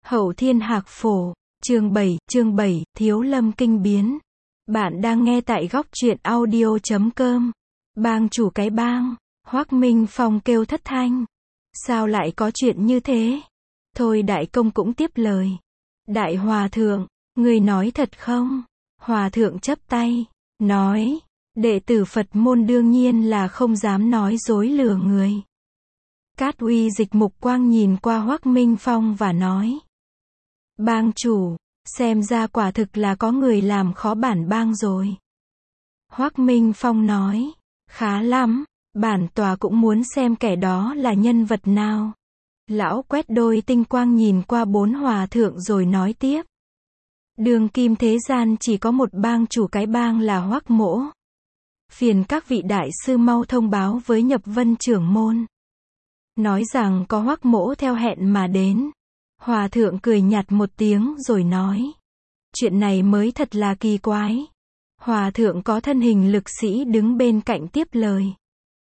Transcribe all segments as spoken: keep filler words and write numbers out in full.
Hậu Thiên Hạc Phổ, chương bảy, chương bảy, Thiếu Lâm Kinh Biến. Bạn đang nghe tại góc truyện audio chấm com. Bang chủ cái bang, Hoắc Minh Phong kêu thất thanh. Sao lại có chuyện như thế? Thôi đại công cũng tiếp lời. Đại hòa thượng, người nói thật không? Hòa thượng chắp tay, nói, đệ tử Phật môn đương nhiên là không dám nói dối lừa người. Cát Uy Dịch mục quang nhìn qua Hoắc Minh Phong và nói, bang chủ, xem ra quả thực là có người làm khó bản bang rồi. Hoắc Minh Phong nói, khá lắm, bản tòa cũng muốn xem kẻ đó là nhân vật nào. Lão quét đôi tinh quang nhìn qua bốn hòa thượng rồi nói tiếp. Đường kim thế gian chỉ có một bang chủ cái bang là Hoắc Mỗ. Phiền các vị đại sư mau thông báo với Nhập Vân trưởng môn. Nói rằng có Hoắc Mỗ theo hẹn mà đến. Hòa thượng cười nhạt một tiếng rồi nói. Chuyện này mới thật là kỳ quái. Hòa thượng có thân hình lực sĩ đứng bên cạnh tiếp lời.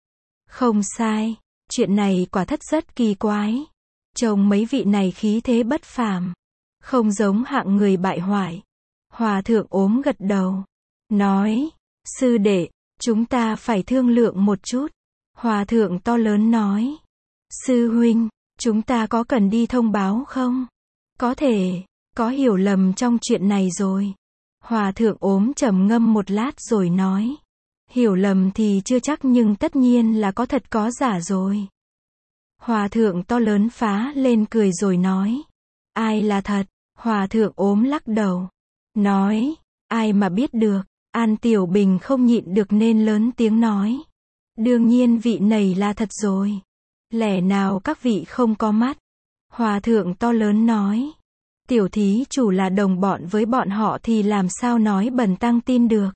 Không sai, chuyện này quả thật rất kỳ quái. Trông mấy vị này khí thế bất phàm, không giống hạng người bại hoại. Hòa thượng ốm gật đầu, nói, sư đệ, chúng ta phải thương lượng một chút. Hòa thượng to lớn nói, sư huynh, chúng ta có cần đi thông báo không? Có thể, có hiểu lầm trong chuyện này rồi. Hòa thượng ốm trầm ngâm một lát rồi nói, hiểu lầm thì chưa chắc nhưng tất nhiên là có thật có giả rồi. Hòa thượng to lớn phá lên cười rồi nói, ai là thật? Hòa thượng ốm lắc đầu, nói, ai mà biết được. An Tiểu Bình không nhịn được nên lớn tiếng nói, đương nhiên vị này là thật rồi. Lẽ nào các vị không có mắt? Hòa thượng to lớn nói, tiểu thí chủ là đồng bọn với bọn họ thì làm sao nói bần tăng tin được.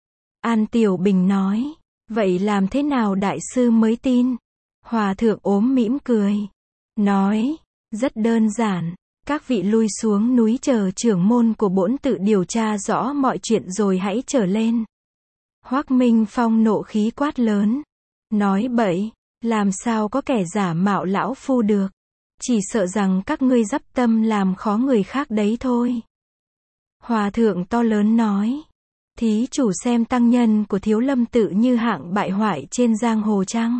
An Tiểu Bình nói, vậy làm thế nào đại sư mới tin? Hòa thượng ốm mỉm cười, nói, rất đơn giản, các vị lui xuống núi chờ trưởng môn của bổn tự điều tra rõ mọi chuyện rồi hãy trở lên. Hoắc Minh Phong nộ khí quát lớn, nói bậy, làm sao có kẻ giả mạo lão phu được, chỉ sợ rằng các ngươi dắp tâm làm khó người khác đấy thôi. Hòa thượng to lớn nói, thí chủ xem tăng nhân của Thiếu Lâm tự như hạng bại hoại trên giang hồ chăng?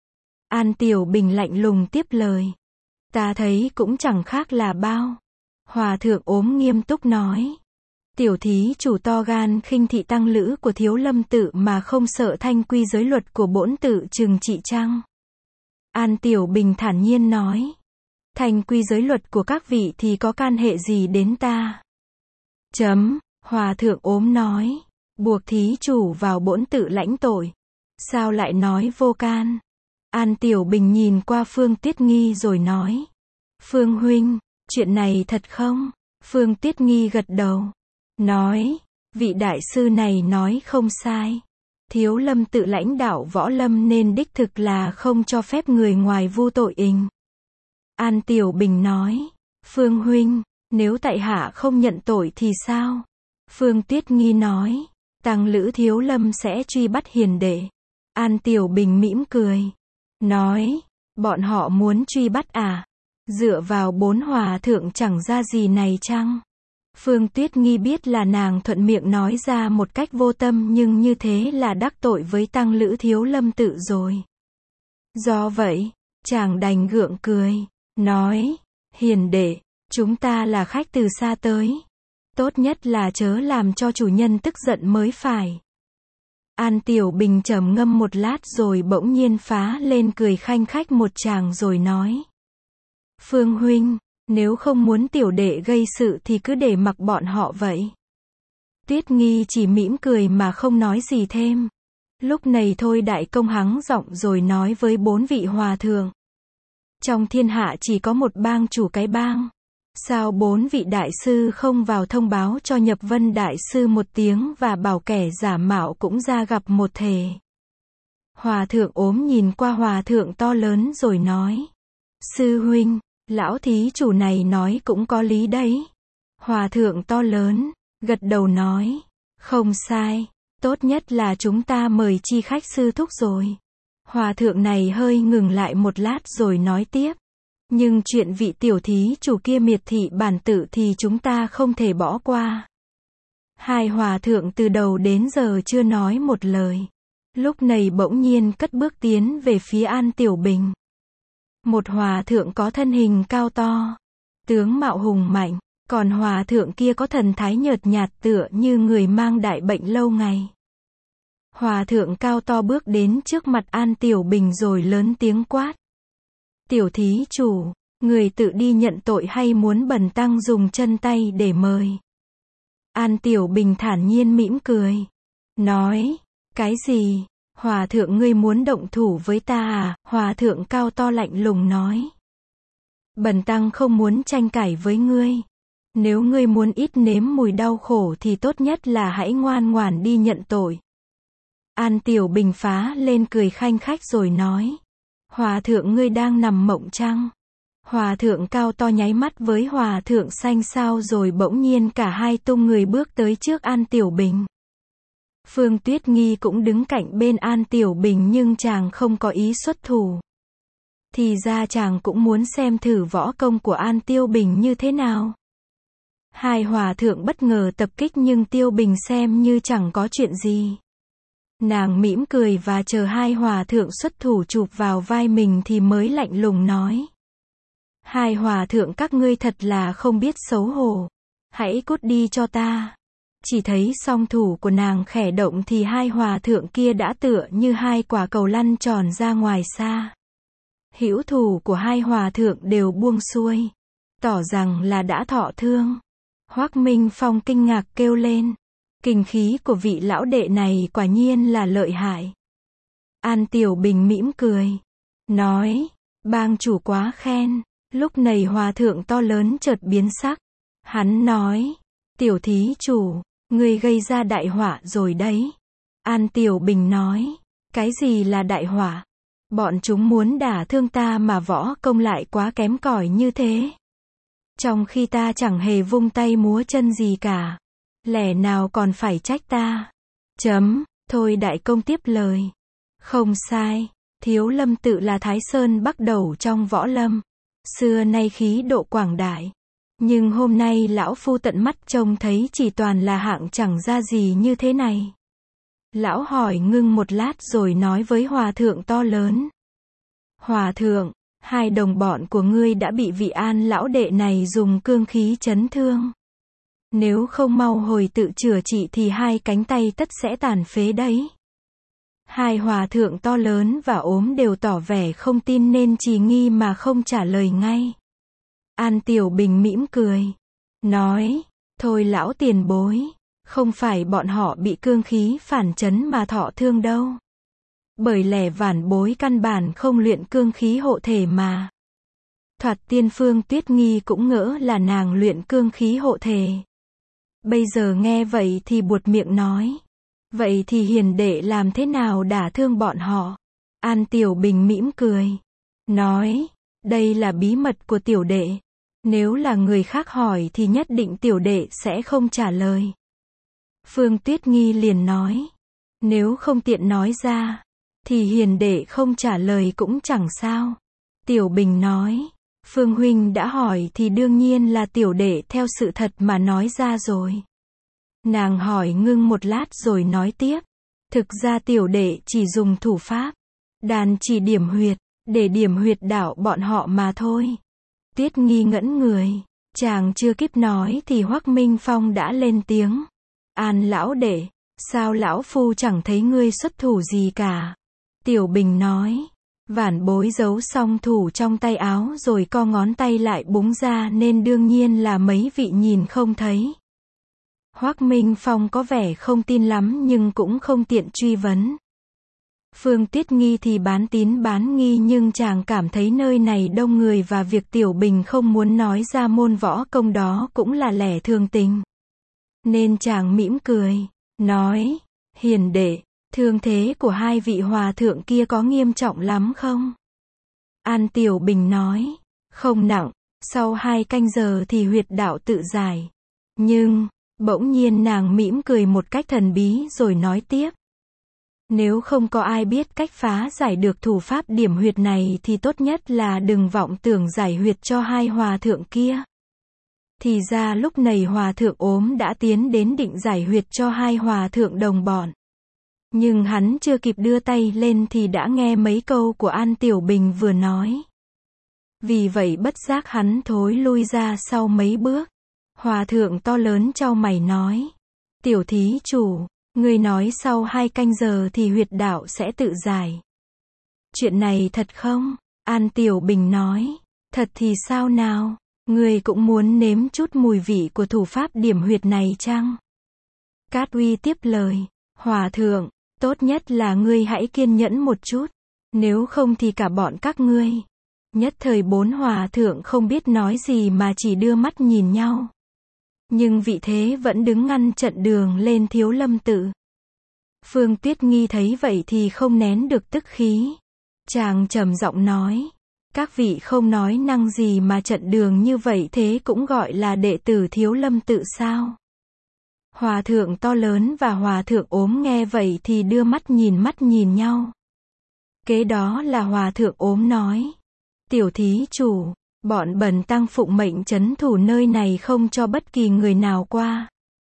An Tiểu Bình lạnh lùng tiếp lời, ta thấy cũng chẳng khác là bao. Hòa thượng ốm nghiêm túc nói, tiểu thí chủ to gan khinh thị tăng lữ của Thiếu Lâm tự mà không sợ thanh quy giới luật của bổn tự trừng trị chăng? An Tiểu Bình thản nhiên nói, thanh quy giới luật của các vị thì có can hệ gì đến ta? Chấm, Hòa thượng ốm nói, buộc thí chủ vào bổn tự lãnh tội. Sao lại nói vô can? An Tiểu Bình nhìn qua Phương Tiết Nghi rồi nói, Phương huynh, chuyện này thật không? Phương Tiết Nghi gật đầu, nói, vị đại sư này nói không sai. Thiếu Lâm tự lãnh đạo võ lâm nên đích thực là không cho phép người ngoài vu tội ình. An Tiểu Bình nói, Phương huynh, nếu tại hạ không nhận tội thì sao? Phương Tiết Nghi nói, tăng lữ Thiếu Lâm sẽ truy bắt hiền đệ. An Tiểu Bình mỉm cười, nói, bọn họ muốn truy bắt à? Dựa vào bốn hòa thượng chẳng ra gì này chăng? Phương Tuyết Nghi biết là nàng thuận miệng nói ra một cách vô tâm nhưng như thế là đắc tội với tăng lữ Thiếu Lâm tự rồi. Do vậy, chàng đành gượng cười, nói, hiền đệ, chúng ta là khách từ xa tới. Tốt nhất là chớ làm cho chủ nhân tức giận mới phải. An Tiểu Bình trầm ngâm một lát rồi bỗng nhiên phá lên cười khanh khách một tràng rồi nói, Phương huynh, nếu không muốn tiểu đệ gây sự thì cứ để mặc bọn họ vậy. Tuyết Nghi chỉ mỉm cười mà không nói gì thêm. Lúc này thôi đại công hắng giọng rồi nói với bốn vị hòa thượng. Trong thiên hạ chỉ có một bang chủ cái bang. Sao bốn vị đại sư không vào thông báo cho Nhập Vân đại sư một tiếng và bảo kẻ giả mạo cũng ra gặp một thể. Hòa thượng ốm nhìn qua hòa thượng to lớn rồi nói, sư huynh, lão thí chủ này nói cũng có lý đấy. Hòa thượng to lớn, gật đầu nói, không sai, tốt nhất là chúng ta mời chi khách sư thúc rồi. Hòa thượng này hơi ngừng lại một lát rồi nói tiếp, Nhưng chuyện vị tiểu thí chủ kia miệt thị bản tự thì chúng ta không thể bỏ qua. Hai hòa thượng từ đầu đến giờ chưa nói một lời. Lúc này bỗng nhiên cất bước tiến về phía An Tiểu Bình. Một hòa thượng có thân hình cao to, tướng mạo hùng mạnh, còn hòa thượng kia có thần thái nhợt nhạt tựa như người mang đại bệnh lâu ngày. Hòa thượng cao to bước đến trước mặt An Tiểu Bình rồi lớn tiếng quát. Tiểu thí chủ, người tự đi nhận tội hay muốn bần tăng dùng chân tay để mời? An Tiểu Bình thản nhiên mỉm cười. Nói, cái gì? Hòa thượng ngươi muốn động thủ với ta à? Hòa thượng cao to lạnh lùng nói. Bần tăng không muốn tranh cãi với ngươi. Nếu ngươi muốn ít nếm mùi đau khổ thì tốt nhất là hãy ngoan ngoãn đi nhận tội. An Tiểu Bình phá lên cười khanh khách rồi nói. Hòa thượng ngươi đang nằm mộng chăng? Hòa thượng cao to nháy mắt với hòa thượng xanh xao rồi bỗng nhiên cả hai tung người bước tới trước An Tiểu Bình. Phương Tuyết Nghi cũng đứng cạnh bên An Tiểu Bình nhưng chàng không có ý xuất thủ. Thì ra chàng cũng muốn xem thử võ công của An Tiểu Bình như thế nào. Hai hòa thượng bất ngờ tập kích nhưng Tiểu Bình xem như chẳng có chuyện gì. Nàng mỉm cười và chờ hai hòa thượng xuất thủ chụp vào vai mình thì mới lạnh lùng nói. Hai hòa thượng các ngươi thật là không biết xấu hổ. Hãy cút đi cho ta. Chỉ thấy song thủ của nàng khẽ động thì hai hòa thượng kia đã tựa như hai quả cầu lăn tròn ra ngoài xa. Hữu thủ của hai hòa thượng đều buông xuôi, tỏ rằng là đã thọ thương. Hoắc Minh Phong kinh ngạc kêu lên. Kinh khí của vị lão đệ này quả nhiên là lợi hại. An Tiểu Bình mỉm cười. Nói, bang chủ quá khen. Lúc này hòa thượng to lớn chợt biến sắc. Hắn nói, tiểu thí chủ, ngươi gây ra đại họa rồi đấy. An Tiểu Bình nói, cái gì là đại họa? Bọn chúng muốn đả thương ta mà võ công lại quá kém cỏi như thế. Trong khi ta chẳng hề vung tay múa chân gì cả. Lẽ nào còn phải trách ta? Chấm, thôi đại công tiếp lời. Không sai, Thiếu Lâm tự là Thái Sơn bắt đầu trong võ lâm. Xưa nay khí độ quảng đại. Nhưng hôm nay lão phu tận mắt trông thấy chỉ toàn là hạng chẳng ra gì như thế này. Lão hỏi ngưng một lát rồi nói với hòa thượng to lớn. Hòa thượng, hai đồng bọn của ngươi đã bị vị An lão đệ này dùng cương khí chấn thương. Nếu không mau hồi tự chữa trị thì hai cánh tay tất sẽ tàn phế đấy. Hai hòa thượng to lớn và ốm đều tỏ vẻ không tin nên trì nghi mà không trả lời ngay. An Tiểu Bình mỉm cười. Nói, thôi lão tiền bối, không phải bọn họ bị cương khí phản chấn mà thọ thương đâu. Bởi lẽ vản bối căn bản không luyện cương khí hộ thể mà. Thoạt tiên Phương Tuyết Nghi cũng ngỡ là nàng luyện cương khí hộ thể. Bây giờ nghe vậy thì buột miệng nói. Vậy thì hiền đệ làm thế nào đả thương bọn họ? An Tiểu Bình mỉm cười. Nói, đây là bí mật của tiểu đệ. Nếu là người khác hỏi thì nhất định tiểu đệ sẽ không trả lời. Phương Tuyết Nghi liền nói. Nếu không tiện nói ra, thì hiền đệ không trả lời cũng chẳng sao. Tiểu Bình nói. Phương huynh đã hỏi thì đương nhiên là tiểu đệ theo sự thật mà nói ra rồi. Nàng hỏi ngưng một lát rồi nói tiếp. Thực ra tiểu đệ chỉ dùng thủ pháp, đàn chỉ điểm huyệt, để điểm huyệt đảo bọn họ mà thôi. Tiết Nghi ngẩn người, chàng chưa kịp nói thì Hoắc Minh Phong đã lên tiếng. An lão đệ, sao lão phu chẳng thấy ngươi xuất thủ gì cả? Tiểu Bình nói. Vản bối giấu xong thủ trong tay áo rồi co ngón tay lại búng ra nên đương nhiên là mấy vị nhìn không thấy. Hoắc Minh Phong có vẻ không tin lắm nhưng cũng không tiện truy vấn. Phương Tuyết Nghi thì bán tín bán nghi nhưng chàng cảm thấy nơi này đông người và việc Tiểu Bình không muốn nói ra môn võ công đó cũng là lẽ thường tình. Nên chàng mỉm cười, nói, hiền đệ, thương thế của hai vị hòa thượng kia có nghiêm trọng lắm không? An Tiểu Bình nói, không nặng, sau hai canh giờ thì huyệt đạo tự giải. Nhưng, bỗng nhiên nàng mỉm cười một cách thần bí rồi nói tiếp. Nếu không có ai biết cách phá giải được thủ pháp điểm huyệt này thì tốt nhất là đừng vọng tưởng giải huyệt cho hai hòa thượng kia. Thì ra lúc này hòa thượng ốm đã tiến đến định giải huyệt cho hai hòa thượng đồng bọn. Nhưng hắn chưa kịp đưa tay lên thì đã nghe mấy câu của An Tiểu Bình vừa nói. Vì vậy bất giác hắn thối lui ra sau mấy bước. Hòa thượng to lớn chau mày nói. Tiểu thí chủ, ngươi nói sau hai canh giờ thì huyệt đạo sẽ tự giải. Chuyện này thật không? An Tiểu Bình nói. Thật thì sao nào? Ngươi cũng muốn nếm chút mùi vị của thủ pháp điểm huyệt này chăng? Cát Uy tiếp lời. Hòa thượng, tốt nhất là ngươi hãy kiên nhẫn một chút. Nếu không thì cả bọn các ngươi. Nhất thời bốn hòa thượng không biết nói gì mà chỉ đưa mắt nhìn nhau. Nhưng vị thế vẫn đứng ngăn trận đường lên Thiếu Lâm tự. Phương Tuyết Nghi thấy vậy thì không nén được tức khí. Chàng trầm giọng nói. Các vị không nói năng gì mà trận đường như vậy thế cũng gọi là đệ tử Thiếu Lâm tự sao? Hòa thượng to lớn và hòa thượng ốm nghe vậy thì đưa mắt nhìn mắt nhìn nhau. Kế đó là hòa thượng ốm nói. Tiểu thí chủ, bọn bần tăng phụng mệnh trấn thủ nơi này không cho bất kỳ người nào qua.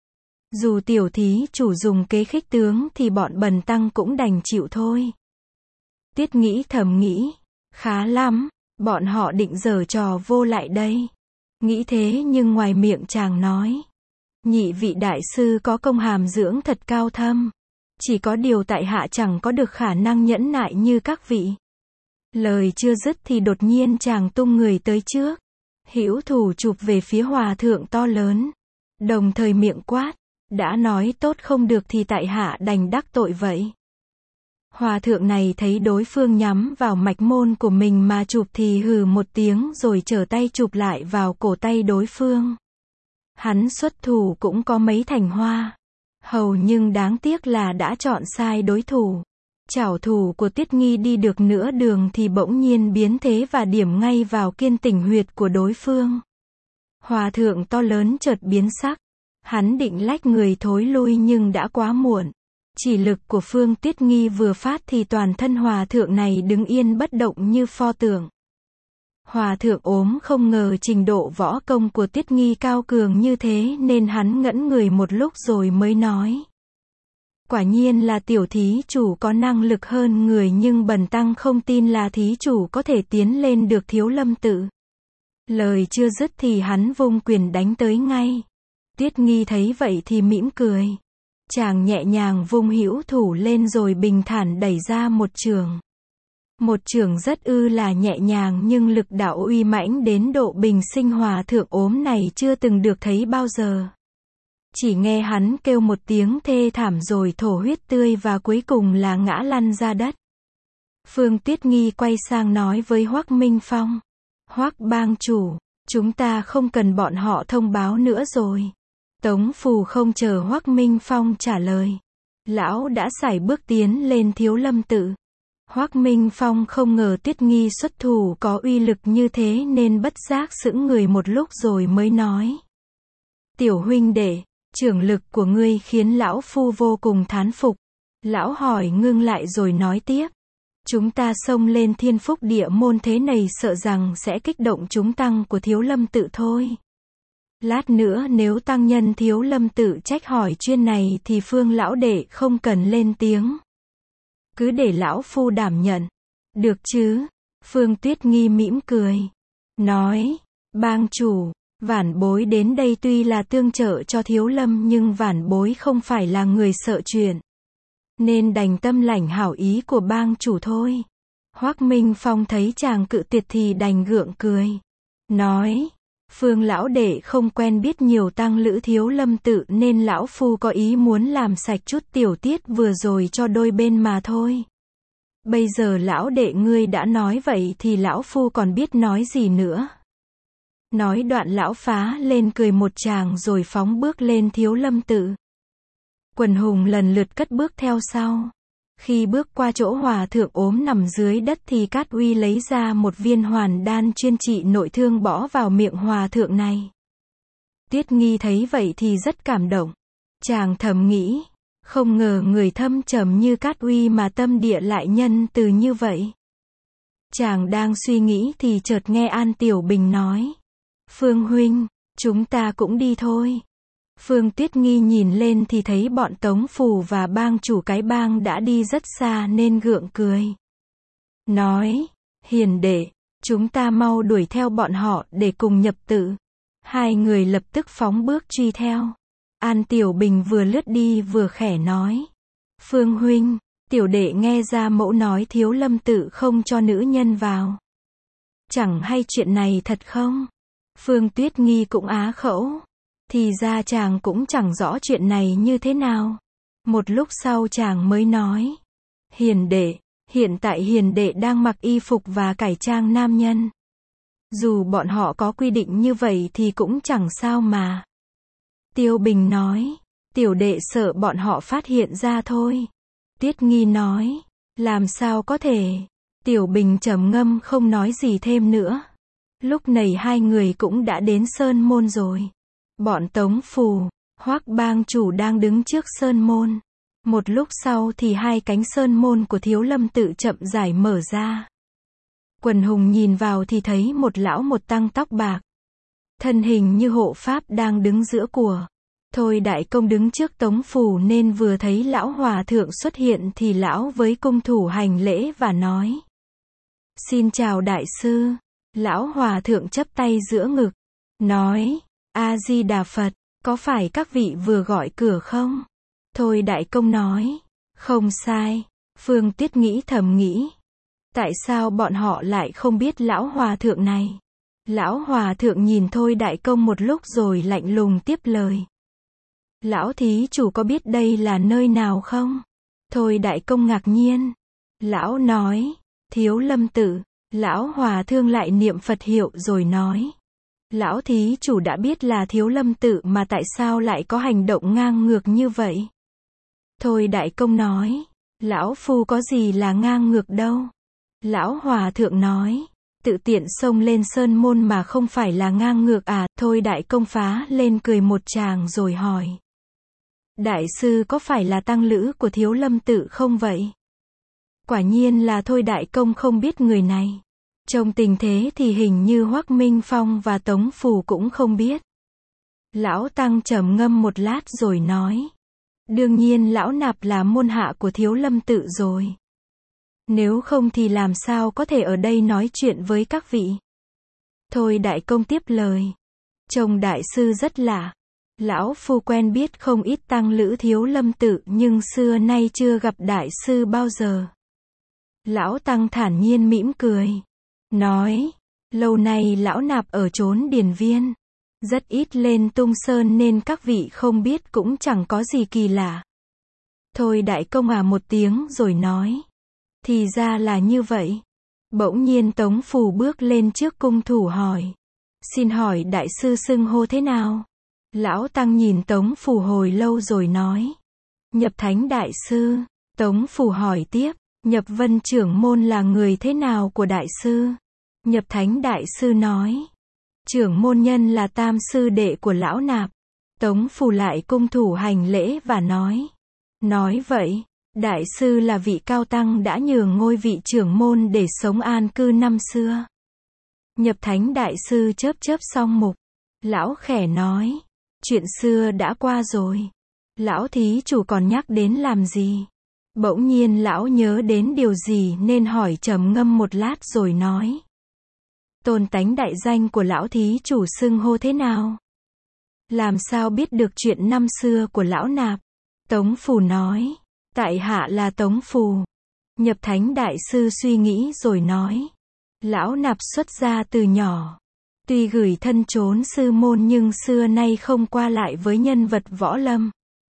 Dù tiểu thí chủ dùng kế khích tướng thì bọn bần tăng cũng đành chịu thôi. Tiết nghĩ thầm nghĩ. Khá lắm, bọn họ định giở trò vô lại đây. Nghĩ thế nhưng ngoài miệng chàng nói. Nhị vị đại sư có công hàm dưỡng thật cao thâm. Chỉ có điều tại hạ chẳng có được khả năng nhẫn nại như các vị. Lời chưa dứt thì đột nhiên chàng tung người tới trước. Hữu thủ chụp về phía hòa thượng to lớn. Đồng thời miệng quát. Đã nói tốt không được thì tại hạ đành đắc tội vậy. Hòa thượng này thấy đối phương nhắm vào mạch môn của mình mà chụp thì hừ một tiếng rồi trở tay chụp lại vào cổ tay đối phương. Hắn xuất thủ cũng có mấy thành hoa. Hầu nhưng đáng tiếc là đã chọn sai đối thủ. Chảo thủ của Tiết Nghi đi được nửa đường thì bỗng nhiên biến thế và điểm ngay vào kiên tỉnh huyệt của đối phương. Hòa thượng to lớn chợt biến sắc. Hắn định lách người thối lui nhưng đã quá muộn. Chỉ lực của Phương Tiết Nghi vừa phát thì toàn thân hòa thượng này đứng yên bất động như pho tượng. Hòa thượng ốm không ngờ trình độ võ công của Tiết Nghi cao cường như thế nên hắn ngẩn người một lúc rồi mới nói. Quả nhiên là tiểu thí chủ có năng lực hơn người nhưng bần tăng không tin là thí chủ có thể tiến lên được Thiếu Lâm tự. Lời chưa dứt thì hắn vung quyền đánh tới ngay. Tiết Nghi thấy vậy thì mỉm cười. Chàng nhẹ nhàng vung hữu thủ lên rồi bình thản đẩy ra một chưởng. Một chưởng rất ư là nhẹ nhàng nhưng lực đạo uy mãnh đến độ bình sinh hòa thượng ốm này chưa từng được thấy bao giờ. Chỉ nghe hắn kêu một tiếng thê thảm rồi thổ huyết tươi và cuối cùng là ngã lăn ra đất. Phương Tiết Nghi quay sang nói với Hoắc Minh Phong. Hoắc bang chủ, chúng ta không cần bọn họ thông báo nữa rồi. Tống Phù không chờ Hoắc Minh Phong trả lời. Lão đã sải bước tiến lên Thiếu Lâm tự. Hoắc Minh Phong không ngờ Tiết Nghi xuất thủ có uy lực như thế nên bất giác sững người một lúc rồi mới nói. Tiểu huynh đệ, trưởng lực của ngươi khiến lão phu vô cùng thán phục. Lão hỏi ngưng lại rồi nói tiếp. Chúng ta xông lên Thiên Phúc Địa môn thế này sợ rằng sẽ kích động chúng tăng của Thiếu Lâm tự thôi. Lát nữa nếu tăng nhân Thiếu Lâm tự trách hỏi chuyên này thì Phương lão đệ không cần lên tiếng. Cứ để lão phu đảm nhận. Được chứ? Phương Tuyết Nghi mỉm cười. Nói, bang chủ, vãn bối đến đây tuy là tương trợ cho Thiếu Lâm nhưng vãn bối không phải là người sợ chuyện. Nên đành tâm lãnh hảo ý của bang chủ thôi. Hoắc Minh Phong thấy chàng cự tuyệt thì đành gượng cười. Nói, Phương lão đệ không quen biết nhiều tăng lữ Thiếu Lâm tự nên lão phu có ý muốn làm sạch chút tiểu tiết vừa rồi cho đôi bên mà thôi. Bây giờ lão đệ ngươi đã nói vậy thì lão phu còn biết nói gì nữa. Nói đoạn lão phá lên cười một tràng rồi phóng bước lên Thiếu Lâm tự. Quần hùng lần lượt cất bước theo sau. Khi bước qua chỗ hòa thượng ốm nằm dưới đất thì Cát Uy lấy ra một viên hoàn đan chuyên trị nội thương bỏ vào miệng hòa thượng này. Tiết Nghi thấy vậy thì rất cảm động. Chàng thầm nghĩ, Không ngờ người thâm trầm như Cát Uy mà tâm địa lại nhân từ như vậy. Chàng đang suy nghĩ thì chợt nghe An Tiểu Bình nói. Phương huynh, chúng ta cũng đi thôi. Phương Tuyết Nghi nhìn lên thì thấy bọn Tống Phù và bang chủ cái bang đã đi rất xa nên gượng cười. Nói, hiền đệ, chúng ta mau đuổi theo bọn họ để cùng nhập tự. Hai người lập tức phóng bước truy theo. An Tiểu Bình vừa lướt đi vừa khẽ nói. Phương huynh, tiểu đệ nghe ra mẫu nói Thiếu Lâm tự không cho nữ nhân vào. Chẳng hay chuyện này thật không? Phương Tuyết Nghi cũng á khẩu. Thì ra chàng cũng chẳng rõ chuyện này như thế nào. Một lúc sau chàng mới nói. Hiền đệ, hiện tại hiền đệ đang mặc y phục và cải trang nam nhân. Dù bọn họ có quy định như vậy thì cũng chẳng sao mà. Tiêu Bình nói. Tiểu đệ sợ bọn họ phát hiện ra thôi. Tiết Nghi nói. Làm sao có thể. Tiểu Bình trầm ngâm không nói gì thêm nữa. Lúc này hai người cũng đã đến Sơn Môn rồi. Bọn Tống Phù, Hoắc bang chủ đang đứng trước Sơn Môn. Một lúc sau thì hai cánh Sơn Môn của Thiếu Lâm tự chậm rãi mở ra. Quần hùng nhìn vào thì thấy một lão một tăng tóc bạc. Thân hình như hộ pháp đang đứng giữa của. Thôi đại công đứng trước Tống Phù nên vừa thấy lão hòa thượng xuất hiện thì lão với cung thủ hành lễ và nói. Xin chào đại sư. Lão hòa thượng chắp tay giữa ngực. Nói. A-di-đà Phật, có phải các vị vừa gọi cửa không? Thôi đại công nói. Không sai. Phương Tuyết nghĩ thầm nghĩ. Tại sao bọn họ lại không biết lão hòa thượng này? Lão hòa thượng nhìn Thôi đại công một lúc rồi lạnh lùng tiếp lời. Lão thí chủ có biết đây là nơi nào không? Thôi đại công ngạc nhiên. Lão nói. Thiếu Lâm tự. Lão hòa thượng lại niệm Phật hiệu rồi nói. Lão thí chủ đã biết là Thiếu Lâm tự mà tại sao lại có hành động ngang ngược như vậy? Thôi đại công nói. Lão phu có gì là ngang ngược đâu. Lão hòa thượng nói. Tự tiện xông lên Sơn Môn mà không phải là ngang ngược à? Thôi đại công phá lên cười một tràng rồi hỏi. Đại sư có phải là tăng lữ của Thiếu Lâm tự không vậy? Quả nhiên là Thôi đại công không biết người này. Trong tình thế thì hình như Hoắc Minh Phong và Tống Phù cũng không biết. Lão tăng trầm ngâm một lát rồi nói. Đương nhiên lão nạp là môn hạ của Thiếu Lâm tự rồi. Nếu không thì làm sao có thể ở đây nói chuyện với các vị. Thôi đại công tiếp lời. Trông đại sư rất lạ. Lão phu quen biết không ít tăng lữ Thiếu Lâm tự nhưng xưa nay chưa gặp đại sư bao giờ. Lão tăng thản nhiên mỉm cười. Nói, lâu nay lão nạp ở chốn điền viên. Rất ít lên tung sơn nên các vị không biết cũng chẳng có gì kỳ lạ. Thôi đại công à một tiếng rồi nói. Thì ra là như vậy. Bỗng nhiên Tống Phù bước lên trước cung thủ hỏi. Xin hỏi đại sư xưng hô thế nào? Lão tăng nhìn Tống Phù hồi lâu rồi nói. Nhập Thánh đại sư. Tống Phù hỏi tiếp. Nhập Vân trưởng môn là người thế nào của đại sư? Nhập Thánh đại sư nói. Trưởng môn nhân là tam sư đệ của lão nạp. Tống Phù lại cung thủ hành lễ và nói. Nói vậy, đại sư là vị cao tăng đã nhường ngôi vị trưởng môn để sống an cư năm xưa. Nhập Thánh đại sư chớp chớp song mục. Lão khẽ nói. Chuyện xưa đã qua rồi. Lão thí chủ còn nhắc đến làm gì? Bỗng nhiên lão nhớ đến điều gì nên hỏi trầm ngâm một lát rồi nói. Tôn tánh đại danh của lão thí chủ xưng hô thế nào? Làm sao biết được chuyện năm xưa của lão nạp? Tống Phù nói. Tại hạ là Tống Phù. Nhập Thánh đại sư suy nghĩ rồi nói. Lão nạp xuất gia từ nhỏ. Tuy gửi thân trốn sư môn nhưng xưa nay không qua lại với nhân vật võ lâm.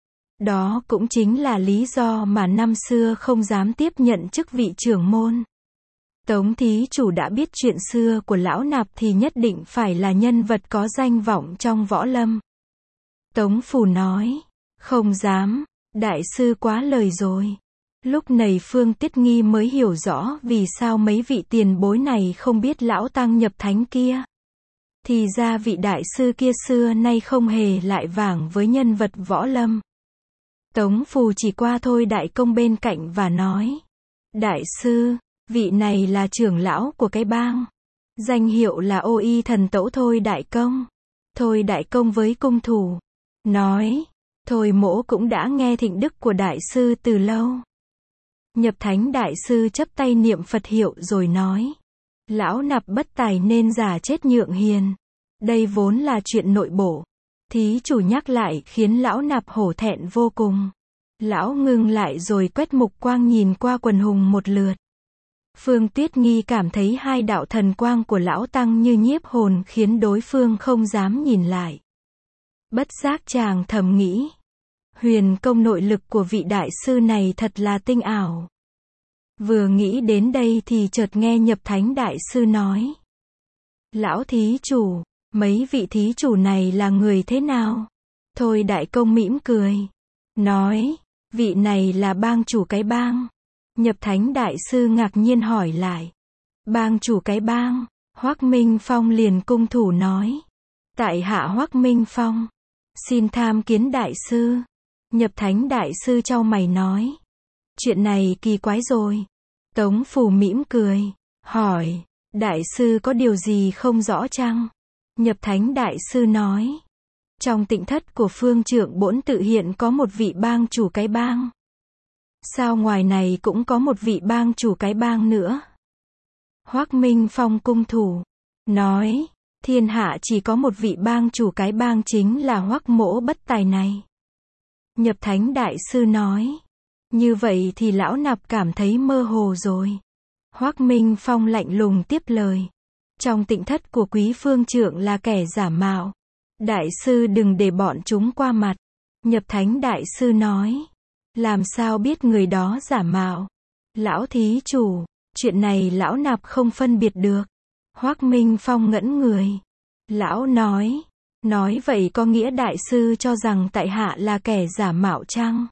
Đó cũng chính là lý do mà năm xưa không dám tiếp nhận chức vị trưởng môn. Tống thí chủ đã biết chuyện xưa của lão nạp thì nhất định phải là nhân vật có danh vọng trong võ lâm. Tống Phù nói. Không dám. Đại sư quá lời rồi. Lúc này Phương Tiết Nghi mới hiểu rõ vì sao mấy vị tiền bối này không biết lão tăng Nhập Thánh kia. Thì ra vị đại sư kia xưa nay không hề lại vảng với nhân vật võ lâm. Tống Phù chỉ qua Thôi Đại Công bên cạnh và nói. Đại sư, vị này là trưởng lão của cái bang. Danh hiệu là Ô Y Thần Tẩu Thôi Đại Công. Thôi Đại Công với cung thủ. Nói. Thôi mỗ cũng đã nghe thịnh đức của đại sư từ lâu. Nhập Thánh đại sư chắp tay niệm Phật hiệu rồi nói. Lão nạp bất tài nên giả chết nhượng hiền. Đây vốn là chuyện nội bộ. Thí chủ nhắc lại khiến lão nạp hổ thẹn vô cùng. Lão ngưng lại rồi quét mục quang nhìn qua quần hùng một lượt. Phương Tuyết Nghi cảm thấy hai đạo thần quang của lão tăng như nhiếp hồn khiến đối phương không dám nhìn lại. Bất giác chàng thầm nghĩ. Huyền công nội lực của vị đại sư này thật là tinh ảo. Vừa nghĩ đến đây thì chợt nghe Nhập Thánh đại sư nói. Lão thí chủ, mấy vị thí chủ này là người thế nào? Thôi Đại Công mỉm cười. Nói, vị này là bang chủ cái bang. Nhập Thánh đại sư ngạc nhiên hỏi lại. Bang chủ cái bang? Hoắc Minh Phong liền cung thủ nói. Tại hạ Hoắc Minh Phong. Xin tham kiến đại sư. Nhập Thánh đại sư chau mày nói. Chuyện này kỳ quái rồi. Tống Phù mỉm cười. Hỏi, đại sư có điều gì không rõ chăng? Nhập Thánh đại sư nói. Trong tịnh thất của Phương Trượng Bổn tự hiện có một vị bang chủ cái bang. Sao ngoài này cũng có một vị bang chủ cái bang nữa? Hoắc Minh Phong cung thủ. Nói, thiên hạ chỉ có một vị bang chủ cái bang chính là Hoắc mỗ bất tài này. Nhập Thánh đại sư nói. Như vậy thì lão nạp cảm thấy mơ hồ rồi. Hoắc Minh Phong lạnh lùng tiếp lời. Trong tịnh thất của quý phương trượng là kẻ giả mạo. Đại sư đừng để bọn chúng qua mặt. Nhập Thánh đại sư nói. Làm sao biết người đó giả mạo? Lão thí chủ, chuyện này lão nạp không phân biệt được. Hoắc Minh Phong ngẩn người. Lão nói. Nói vậy có nghĩa đại sư cho rằng tại hạ là kẻ giả mạo chăng?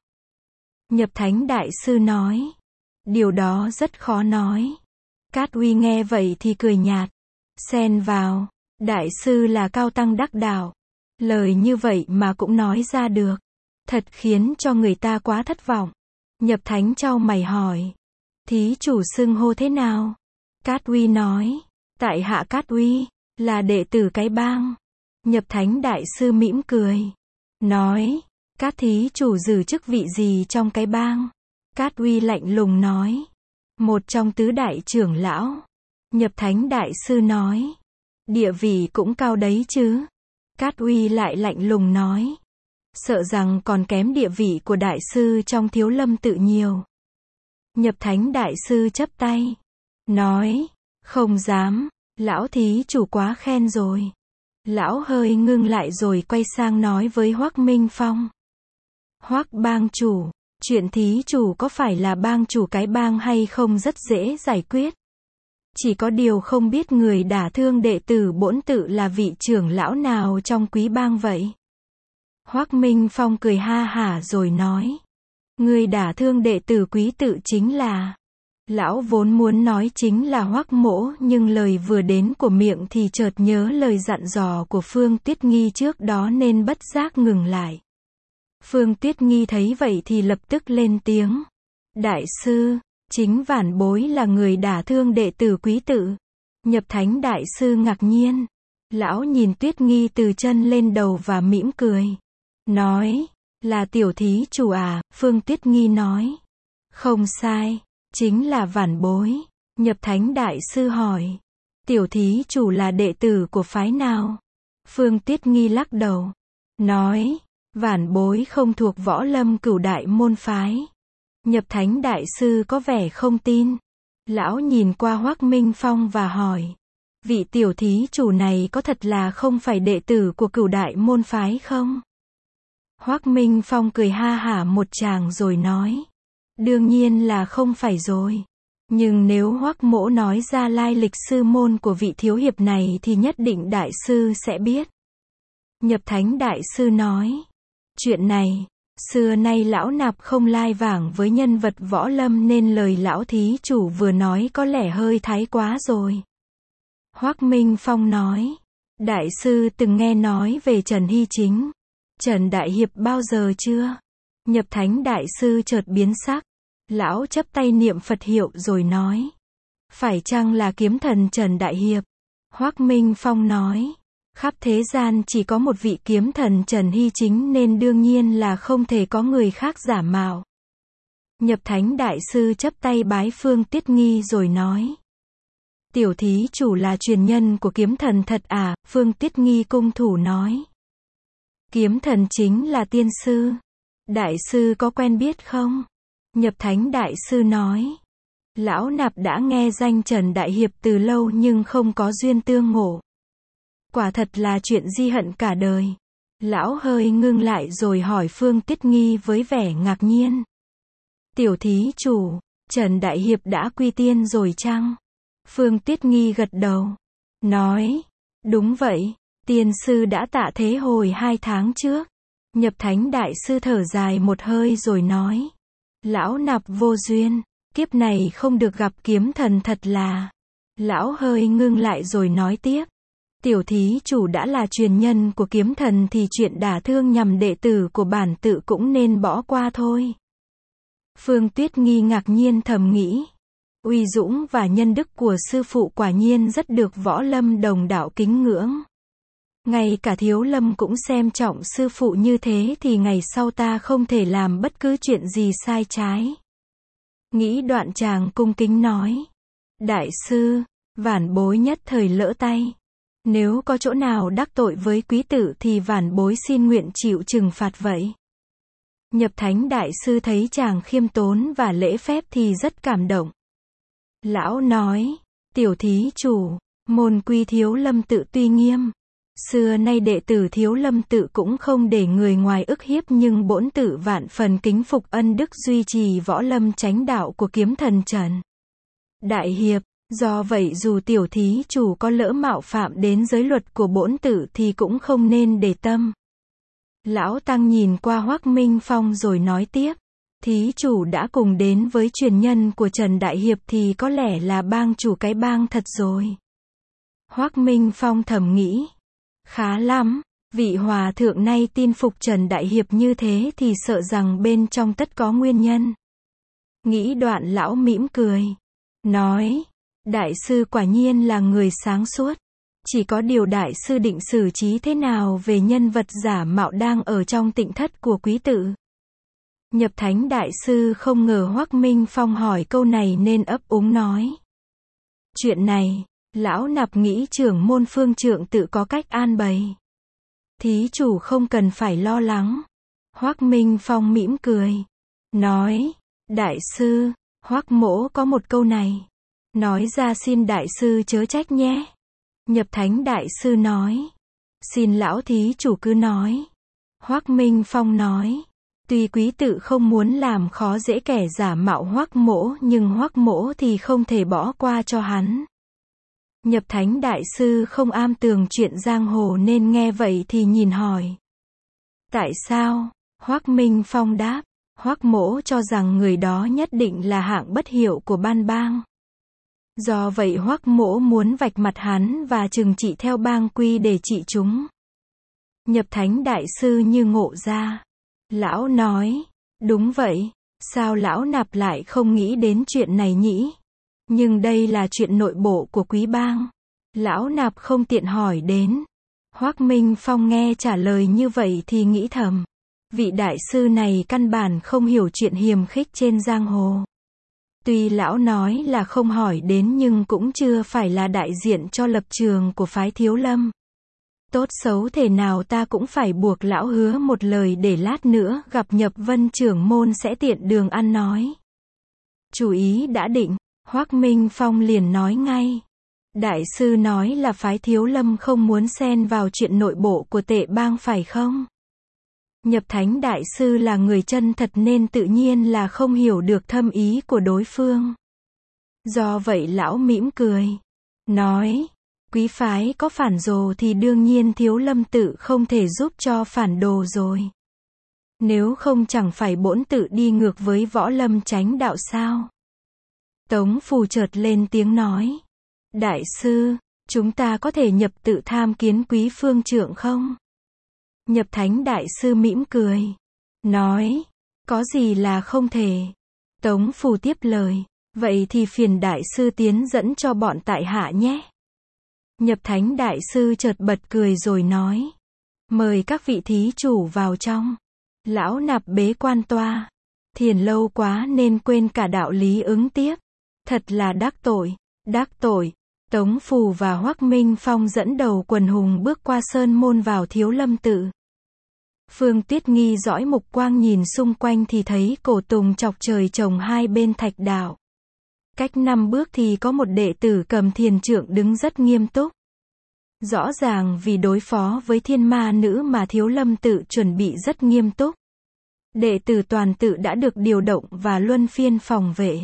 Nhập Thánh đại sư nói. Điều đó rất khó nói. Cát Uy nghe vậy thì cười nhạt. Xen vào. Đại sư là cao tăng đắc đạo. Lời như vậy mà cũng nói ra được. Thật khiến cho người ta quá thất vọng. Nhập Thánh chau mày hỏi. Thí chủ xưng hô thế nào? Cát Uy nói. Tại hạ Cát Uy, là đệ tử cái bang. Nhập Thánh đại sư mỉm cười. Nói. Cát thí chủ giữ chức vị gì trong cái bang? Cát Uy lạnh lùng nói. Một trong tứ đại trưởng lão. Nhập Thánh đại sư nói. Địa vị cũng cao đấy chứ. Cát Uy lại lạnh lùng nói. Sợ rằng còn kém địa vị của đại sư trong Thiếu Lâm tự nhiều. Nhập Thánh đại sư chắp tay. Nói. Không dám. Lão thí chủ quá khen rồi. Lão hơi ngưng lại rồi quay sang nói với Hoắc Minh Phong. Hoắc bang chủ, chuyện thí chủ có phải là bang chủ cái bang hay không rất dễ giải quyết. Chỉ có điều không biết người đả thương đệ tử Bổn tự là vị trưởng lão nào trong quý bang vậy. Hoắc Minh Phong cười ha hả rồi nói. Người đả thương đệ tử quý tự chính là... Lão vốn muốn nói chính là Hoắc mỗ nhưng lời vừa đến của miệng thì chợt nhớ lời dặn dò của Phương Tuyết Nghi trước đó nên bất giác ngừng lại. Phương Tuyết Nghi thấy vậy thì lập tức lên tiếng. Đại sư, chính vãn bối là người đả thương đệ tử quý tự. Nhập Thánh đại sư ngạc nhiên. Lão nhìn Tuyết Nghi từ chân lên đầu và mỉm cười. Nói, là tiểu thí chủ à, Phương Tuyết Nghi nói. Không sai, chính là vãn bối. Nhập Thánh đại sư hỏi. Tiểu thí chủ là đệ tử của phái nào? Phương Tuyết Nghi lắc đầu. Nói, vãn bối không thuộc Võ Lâm Cửu đại môn phái. Nhập Thánh đại sư có vẻ không tin. Lão nhìn qua Hoắc Minh Phong và hỏi. Vị tiểu thí chủ này có thật là không phải đệ tử của Cửu đại môn phái không? Hoắc Minh Phong cười ha hả một tràng rồi nói. Đương nhiên là không phải rồi. Nhưng nếu Hoắc mỗ nói ra lai lịch sư môn của vị thiếu hiệp này thì nhất định đại sư sẽ biết. Nhập Thánh đại sư nói. Chuyện này, xưa nay lão nạp không lai vảng với nhân vật võ lâm nên lời lão thí chủ vừa nói có lẽ hơi thái quá rồi. Hoắc Minh Phong nói. Đại sư từng nghe nói về Trần Hy Chính, Trần Đại Hiệp bao giờ chưa? Nhập Thánh Đại Sư chợt biến sắc. Lão chắp tay niệm Phật hiệu rồi nói. Phải chăng là kiếm thần Trần Đại Hiệp? Hoắc Minh Phong nói. Khắp thế gian chỉ có một vị kiếm thần Trần Hy Chính nên đương nhiên là không thể có người khác giả mạo. Nhập Thánh Đại Sư chắp tay bái Phương Tiết Nghi rồi nói. Tiểu thí chủ là truyền nhân của kiếm thần thật à? Phương Tiết Nghi cung thủ nói. Kiếm thần chính là tiên sư. Đại sư có quen biết không? Nhập Thánh Đại Sư nói. Lão nạp đã nghe danh Trần Đại Hiệp từ lâu nhưng không có duyên tương ngộ. Quả thật là chuyện di hận cả đời. Lão hơi ngưng lại rồi hỏi Phương Tiết Nghi với vẻ ngạc nhiên. Tiểu thí chủ, Trần Đại Hiệp đã quy tiên rồi chăng? Phương Tiết Nghi gật đầu. Nói. Đúng vậy, tiên sư đã tạ thế hồi hai tháng trước. Nhập Thánh Đại Sư thở dài một hơi rồi nói. Lão nạp vô duyên, kiếp này không được gặp kiếm thần thật là. Lão hơi ngưng lại rồi nói tiếp. Tiểu thí chủ đã là truyền nhân của kiếm thần thì chuyện đả thương nhằm đệ tử của bản tự cũng nên bỏ qua thôi. Phương Tuyết Nghi ngạc nhiên thầm nghĩ. Uy dũng và nhân đức của sư phụ quả nhiên rất được võ lâm đồng đạo kính ngưỡng. Ngay cả Thiếu Lâm cũng xem trọng sư phụ như thế thì ngày sau ta không thể làm bất cứ chuyện gì sai trái. Nghĩ đoạn chàng cung kính nói. Đại sư, vản bối nhất thời lỡ tay. Nếu có chỗ nào đắc tội với quý tử thì vản bối xin nguyện chịu trừng phạt vậy. Nhập Thánh Đại Sư thấy chàng khiêm tốn và lễ phép thì rất cảm động. Lão nói, tiểu thí chủ, môn quy Thiếu Lâm tự tuy nghiêm. Xưa nay đệ tử Thiếu Lâm tự cũng không để người ngoài ức hiếp nhưng bổn tự vạn phần kính phục ân đức duy trì võ lâm chánh đạo của kiếm thần Trần Đại Hiệp. Do vậy dù tiểu thí chủ có lỡ mạo phạm đến giới luật của bổn tự thì cũng không nên để tâm. Lão Tăng nhìn qua Hoắc Minh Phong rồi nói tiếp. Thí chủ đã cùng đến với truyền nhân của Trần Đại Hiệp thì có lẽ là bang chủ cái bang thật rồi. Hoắc Minh Phong thầm nghĩ. Khá lắm, vị hòa thượng nay tin phục Trần Đại Hiệp như thế thì sợ rằng bên trong tất có nguyên nhân. Nghĩ đoạn lão mỉm cười. Nói. Đại sư quả nhiên là người sáng suốt. Chỉ có điều đại sư định xử trí thế nào về nhân vật giả mạo đang ở trong tịnh thất của quý tự? Nhập Thánh Đại Sư không ngờ Hoắc Minh Phong hỏi câu này nên ấp úng nói. Chuyện này, lão nạp nghĩ trưởng môn Phương Trượng tự có cách an bày. Thí chủ không cần phải lo lắng. Hoắc Minh Phong mỉm cười. Nói, đại sư, Hoắc mỗ có một câu này. Nói ra xin đại sư chớ trách nhé. Nhập Thánh Đại Sư nói. Xin lão thí chủ cứ nói. Hoắc Minh Phong nói. Tuy quý tự không muốn làm khó dễ kẻ giả mạo Hoắc mỗ nhưng Hoắc mỗ thì không thể bỏ qua cho hắn. Nhập Thánh Đại Sư không am tường chuyện giang hồ nên nghe vậy thì nhìn hỏi. Tại sao? Hoắc Minh Phong đáp. Hoắc mỗ cho rằng người đó nhất định là hạng bất hiệu của ban bang. Do vậy Hoắc mỗ muốn vạch mặt hắn và trừng trị theo bang quy để trị chúng. Nhập Thánh Đại Sư như ngộ ra. Lão nói, đúng vậy, sao lão nạp lại không nghĩ đến chuyện này nhỉ? Nhưng đây là chuyện nội bộ của quý bang. Lão nạp không tiện hỏi đến. Hoắc Minh Phong nghe trả lời như vậy thì nghĩ thầm. Vị đại sư này căn bản không hiểu chuyện hiềm khích trên giang hồ. Tuy lão nói là không hỏi đến nhưng cũng chưa phải là đại diện cho lập trường của phái Thiếu Lâm. Tốt xấu thể nào ta cũng phải buộc lão hứa một lời để lát nữa gặp Nhập Vân trưởng môn sẽ tiện đường ăn nói. Chủ ý đã định, Hoắc Minh Phong liền nói ngay. Đại sư nói là phái Thiếu Lâm không muốn xen vào chuyện nội bộ của tệ bang phải không? Nhập Thánh Đại Sư là người chân thật nên tự nhiên là không hiểu được thâm ý của đối phương. Do vậy lão mỉm cười. Nói, quý phái có phản đồ thì đương nhiên Thiếu Lâm tự không thể giúp cho phản đồ rồi. Nếu không chẳng phải bổn tự đi ngược với võ lâm chánh đạo sao? Tống Phù chợt lên tiếng nói. Đại sư, chúng ta có thể nhập tự tham kiến quý phương trượng không? Nhập Thánh Đại Sư mỉm cười. Nói, Có gì là không thể? Tống Phù tiếp lời. Vậy thì phiền đại sư tiến dẫn cho bọn tại hạ nhé. Nhập Thánh đại sư chợt bật cười rồi nói. Mời các vị thí chủ vào trong. Lão nạp bế quan toa. Thiền lâu quá nên quên cả đạo lý ứng tiếp. Thật là đắc tội, đắc tội. Tống Phù và Hoắc Minh Phong dẫn đầu quần hùng bước qua sơn môn vào Thiếu Lâm tự. Phương Tuyết Nghi dõi mục quang nhìn xung quanh thì thấy cổ tùng chọc trời trồng hai bên thạch đạo. Cách năm bước thì có một đệ tử cầm thiền trượng đứng rất nghiêm túc. Rõ ràng vì đối phó với thiên ma nữ mà Thiếu Lâm tự chuẩn bị rất nghiêm túc. Đệ tử toàn tự đã được điều động và luân phiên phòng vệ.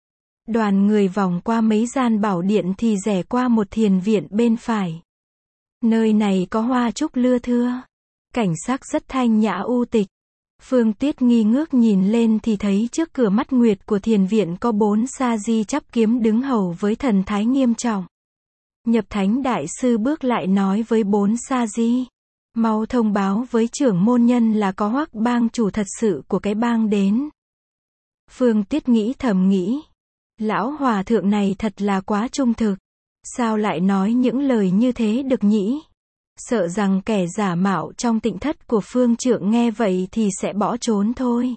Đoàn người vòng qua mấy gian bảo điện thì rẽ qua một thiền viện bên phải. Nơi này có hoa trúc lưa thưa. Cảnh sắc rất thanh nhã u tịch. Phương Tuyết Nghi ngước nhìn lên thì thấy trước cửa mắt nguyệt của thiền viện có bốn sa di chắp kiếm đứng hầu với thần thái nghiêm trọng. Nhập Thánh đại sư bước lại nói với bốn sa di. Mau thông báo với trưởng môn nhân là có Hoắc bang chủ thật sự của cái bang đến. Phương Tuyết nghĩ thầm nghĩ. Lão hòa thượng này thật là quá trung thực. Sao lại nói những lời như thế được nhỉ? Sợ rằng kẻ giả mạo trong tịnh thất của phương trượng nghe vậy thì sẽ bỏ trốn thôi.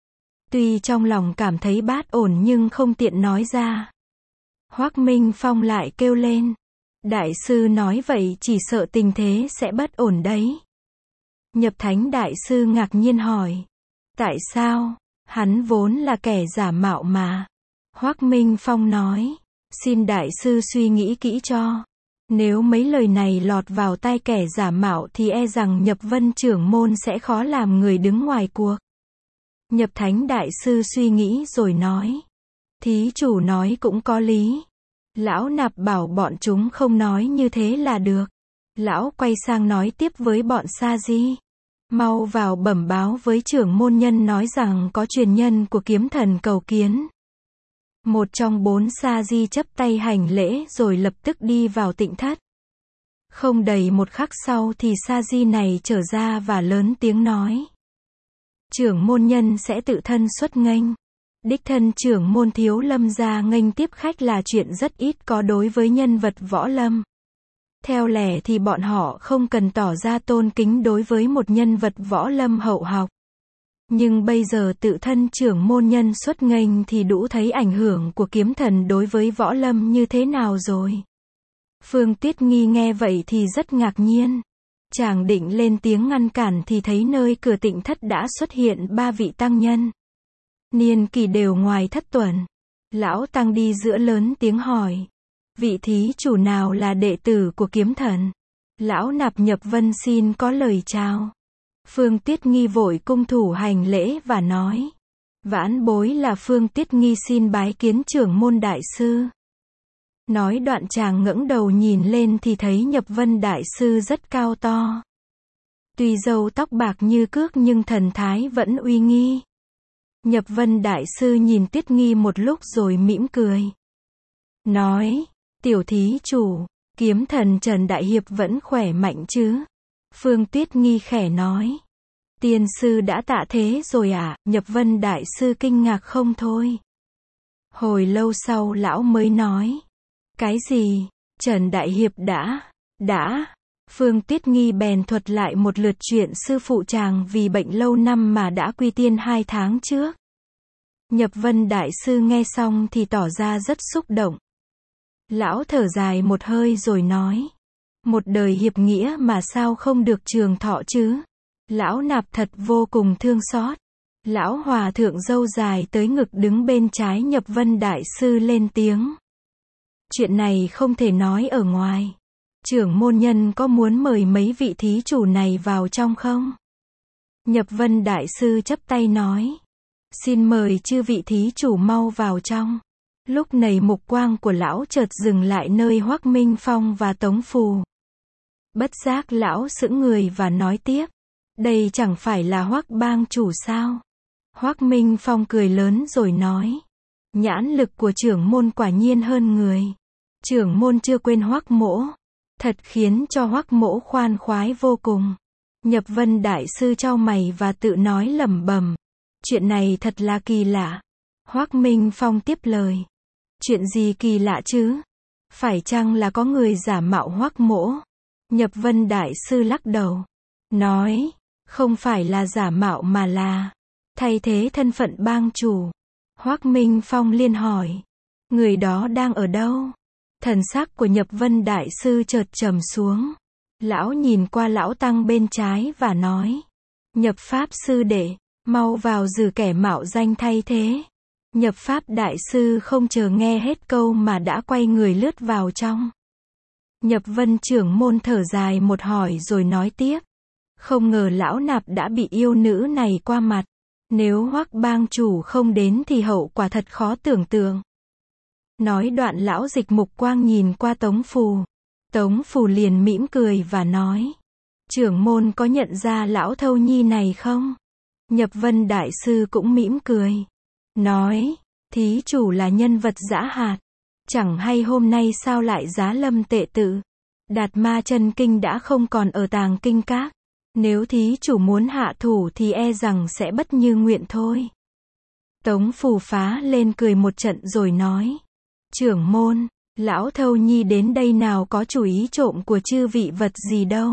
Tuy trong lòng cảm thấy bát ổn nhưng không tiện nói ra. Hoắc Minh Phong lại kêu lên. Đại sư nói vậy chỉ sợ tình thế sẽ bất ổn đấy. Nhập Thánh đại sư ngạc nhiên hỏi. Tại sao? Hắn vốn là kẻ giả mạo mà. Hoắc Minh Phong nói. Xin đại sư suy nghĩ kỹ cho. Nếu mấy lời này lọt vào tai kẻ giả mạo thì e rằng Nhập Vân trưởng môn sẽ khó làm người đứng ngoài cuộc. Nhập Thánh đại sư suy nghĩ rồi nói. Thí chủ nói cũng có lý. Lão nạp bảo bọn chúng không nói như thế là được. Lão quay sang nói tiếp với bọn sa di. Mau vào bẩm báo với trưởng môn nhân nói rằng có truyền nhân của kiếm thần cầu kiến. Một trong bốn sa di chấp tay hành lễ rồi lập tức đi vào tịnh thất. Không đầy một khắc sau thì sa di này trở ra và lớn tiếng nói. Trưởng môn nhân sẽ tự thân xuất nghênh. Đích thân trưởng môn Thiếu Lâm ra nghênh tiếp khách là chuyện rất ít có đối với nhân vật võ lâm. Theo lẽ thì bọn họ không cần tỏ ra tôn kính đối với một nhân vật võ lâm hậu học. Nhưng bây giờ tự thân trưởng môn nhân xuất nghênh thì đủ thấy ảnh hưởng của kiếm thần đối với võ lâm như thế nào rồi. Phương Tuyết Nghi nghe vậy thì rất ngạc nhiên. Chàng định lên tiếng ngăn cản thì thấy nơi cửa tịnh thất đã xuất hiện ba vị tăng nhân. Niên kỳ đều ngoài thất tuần. Lão tăng đi giữa lớn tiếng hỏi. Vị thí chủ nào là đệ tử của kiếm thần? Lão nạp Nhập Vân xin có lời chào. Phương Tuyết Nghi vội cung thủ hành lễ và nói. Vãn bối là Phương Tuyết Nghi xin bái kiến trưởng môn đại sư. Nói đoạn chàng ngẩng đầu nhìn lên thì thấy Nhập Vân đại sư rất cao to. Tuy râu tóc bạc như cước nhưng thần thái vẫn uy nghi. Nhập Vân đại sư nhìn Tuyết Nghi một lúc rồi mỉm cười. Nói, tiểu thí chủ, kiếm thần Trần Đại Hiệp vẫn khỏe mạnh chứ? Phương Tuyết Nghi khẽ nói. Tiên sư đã tạ thế rồi à? Nhập Vân đại sư kinh ngạc không thôi. Hồi lâu sau lão mới nói. Cái gì? Trần Đại Hiệp đã, đã. Phương Tuyết Nghi bèn thuật lại một lượt chuyện sư phụ chàng vì bệnh lâu năm mà đã quy tiên hai tháng trước. Nhập Vân đại sư nghe xong thì tỏ ra rất xúc động. Lão thở dài một hơi rồi nói. Một đời hiệp nghĩa mà sao không được trường thọ chứ? Lão nạp thật vô cùng thương xót. Lão hòa thượng râu dài tới ngực đứng bên trái Nhập Vân đại sư lên tiếng. Chuyện này không thể nói ở ngoài. Trưởng môn nhân có muốn mời mấy vị thí chủ này vào trong không? Nhập Vân đại sư chắp tay nói. Xin mời chư vị thí chủ mau vào trong. Lúc này mục quang của lão chợt dừng lại nơi Hoắc Minh Phong và Tống Phù. Bất giác lão sững người và nói tiếp. Đây chẳng phải là Hoắc bang chủ sao? Hoắc Minh Phong cười lớn rồi nói. Nhãn lực của trưởng môn quả nhiên hơn người. Trưởng môn chưa quên Hoắc mỗ. Thật khiến cho Hoắc mỗ khoan khoái vô cùng. Nhập Vân đại sư chau mày và tự nói lẩm bẩm. Chuyện này thật là kỳ lạ. Hoác Minh Phong tiếp lời. Chuyện gì kỳ lạ chứ? Phải chăng là có người giả mạo Hoác mỗ? Nhập Vân Đại Sư lắc đầu. Nói, không phải là giả mạo mà là thay thế thân phận bang chủ. Hoác Minh Phong liền hỏi. Người đó đang ở đâu? Thần sắc của Nhập Vân Đại Sư chợt trầm xuống. Lão nhìn qua lão tăng bên trái và nói. Nhập Pháp Sư đệ, mau vào giữ kẻ mạo danh thay thế. Nhập Pháp Đại Sư không chờ nghe hết câu mà đã quay người lướt vào trong. Nhập Vân trưởng môn thở dài một hỏi rồi nói tiếp. Không ngờ lão nạp đã bị yêu nữ này qua mặt. Nếu Hoác bang chủ không đến thì hậu quả thật khó tưởng tượng. Nói đoạn lão dịch mục quang nhìn qua Tống Phù. Tống Phù liền mỉm cười và nói. Trưởng môn có nhận ra lão thâu nhi này không? Nhập Vân Đại Sư cũng mỉm cười. Nói, thí chủ là nhân vật dã hạt. Chẳng hay hôm nay sao lại giá lâm tệ tự. Đạt Ma chân kinh đã không còn ở tàng kinh các. Nếu thí chủ muốn hạ thủ thì e rằng sẽ bất như nguyện thôi. Tống Phù phá lên cười một trận rồi nói. Trưởng môn, lão thâu nhi đến đây nào có chủ ý trộm của chư vị vật gì đâu.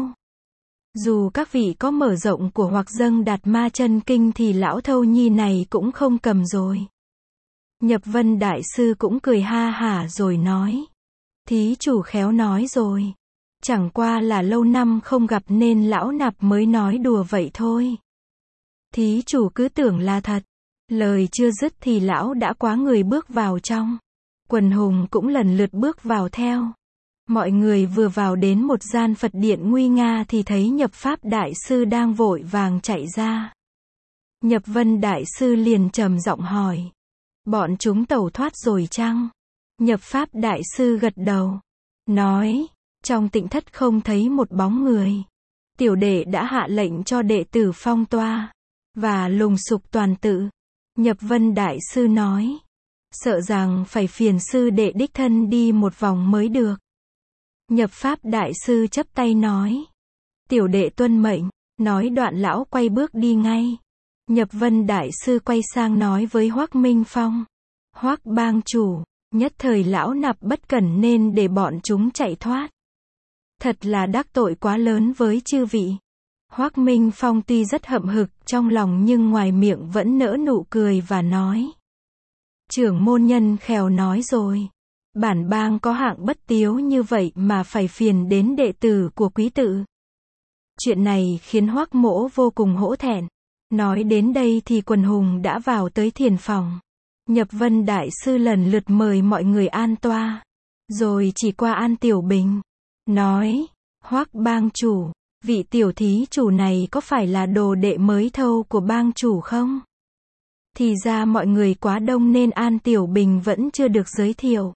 Dù các vị có mở rộng của hoặc dâng Đạt Ma chân kinh thì lão thâu nhi này cũng không cầm rồi. Nhập Vân Đại Sư cũng cười ha hả rồi nói. Thí chủ khéo nói rồi. Chẳng qua là lâu năm không gặp nên lão nạp mới nói đùa vậy thôi. Thí chủ cứ tưởng là thật. Lời chưa dứt thì lão đã quá người bước vào trong. Quần hùng cũng lần lượt bước vào theo. Mọi người vừa vào đến một gian Phật điện nguy nga thì thấy Nhập Pháp Đại Sư đang vội vàng chạy ra. Nhập Vân Đại Sư liền trầm giọng hỏi. Bọn chúng tẩu thoát rồi chăng? Nhập Pháp Đại Sư gật đầu. Nói, trong tịnh thất không thấy một bóng người. Tiểu đệ đã hạ lệnh cho đệ tử phong toa và lùng sục toàn tự. Nhập Vân Đại Sư nói. Sợ rằng phải phiền sư đệ đích thân đi một vòng mới được. Nhập Pháp Đại Sư chắp tay nói. Tiểu đệ tuân mệnh. Nói đoạn lão quay bước đi ngay. Nhập Vân Đại Sư quay sang nói với Hoác Minh Phong. Hoác bang chủ, nhất thời lão nạp bất cẩn nên để bọn chúng chạy thoát. Thật là đắc tội quá lớn với chư vị. Hoác Minh Phong tuy rất hậm hực trong lòng nhưng ngoài miệng vẫn nở nụ cười và nói. Trưởng môn nhân khèo nói rồi. Bản bang có hạng bất tiếu như vậy mà phải phiền đến đệ tử của quý tự. Chuyện này khiến Hoác mỗ vô cùng hổ thẹn. Nói đến đây thì quần hùng đã vào tới thiền phòng. Nhập Vân Đại Sư lần lượt mời mọi người an toa. Rồi chỉ qua An Tiểu Bình. Nói, Hoác bang chủ, vị tiểu thí chủ này có phải là đồ đệ mới thâu của bang chủ không? Thì ra mọi người quá đông nên An Tiểu Bình vẫn chưa được giới thiệu.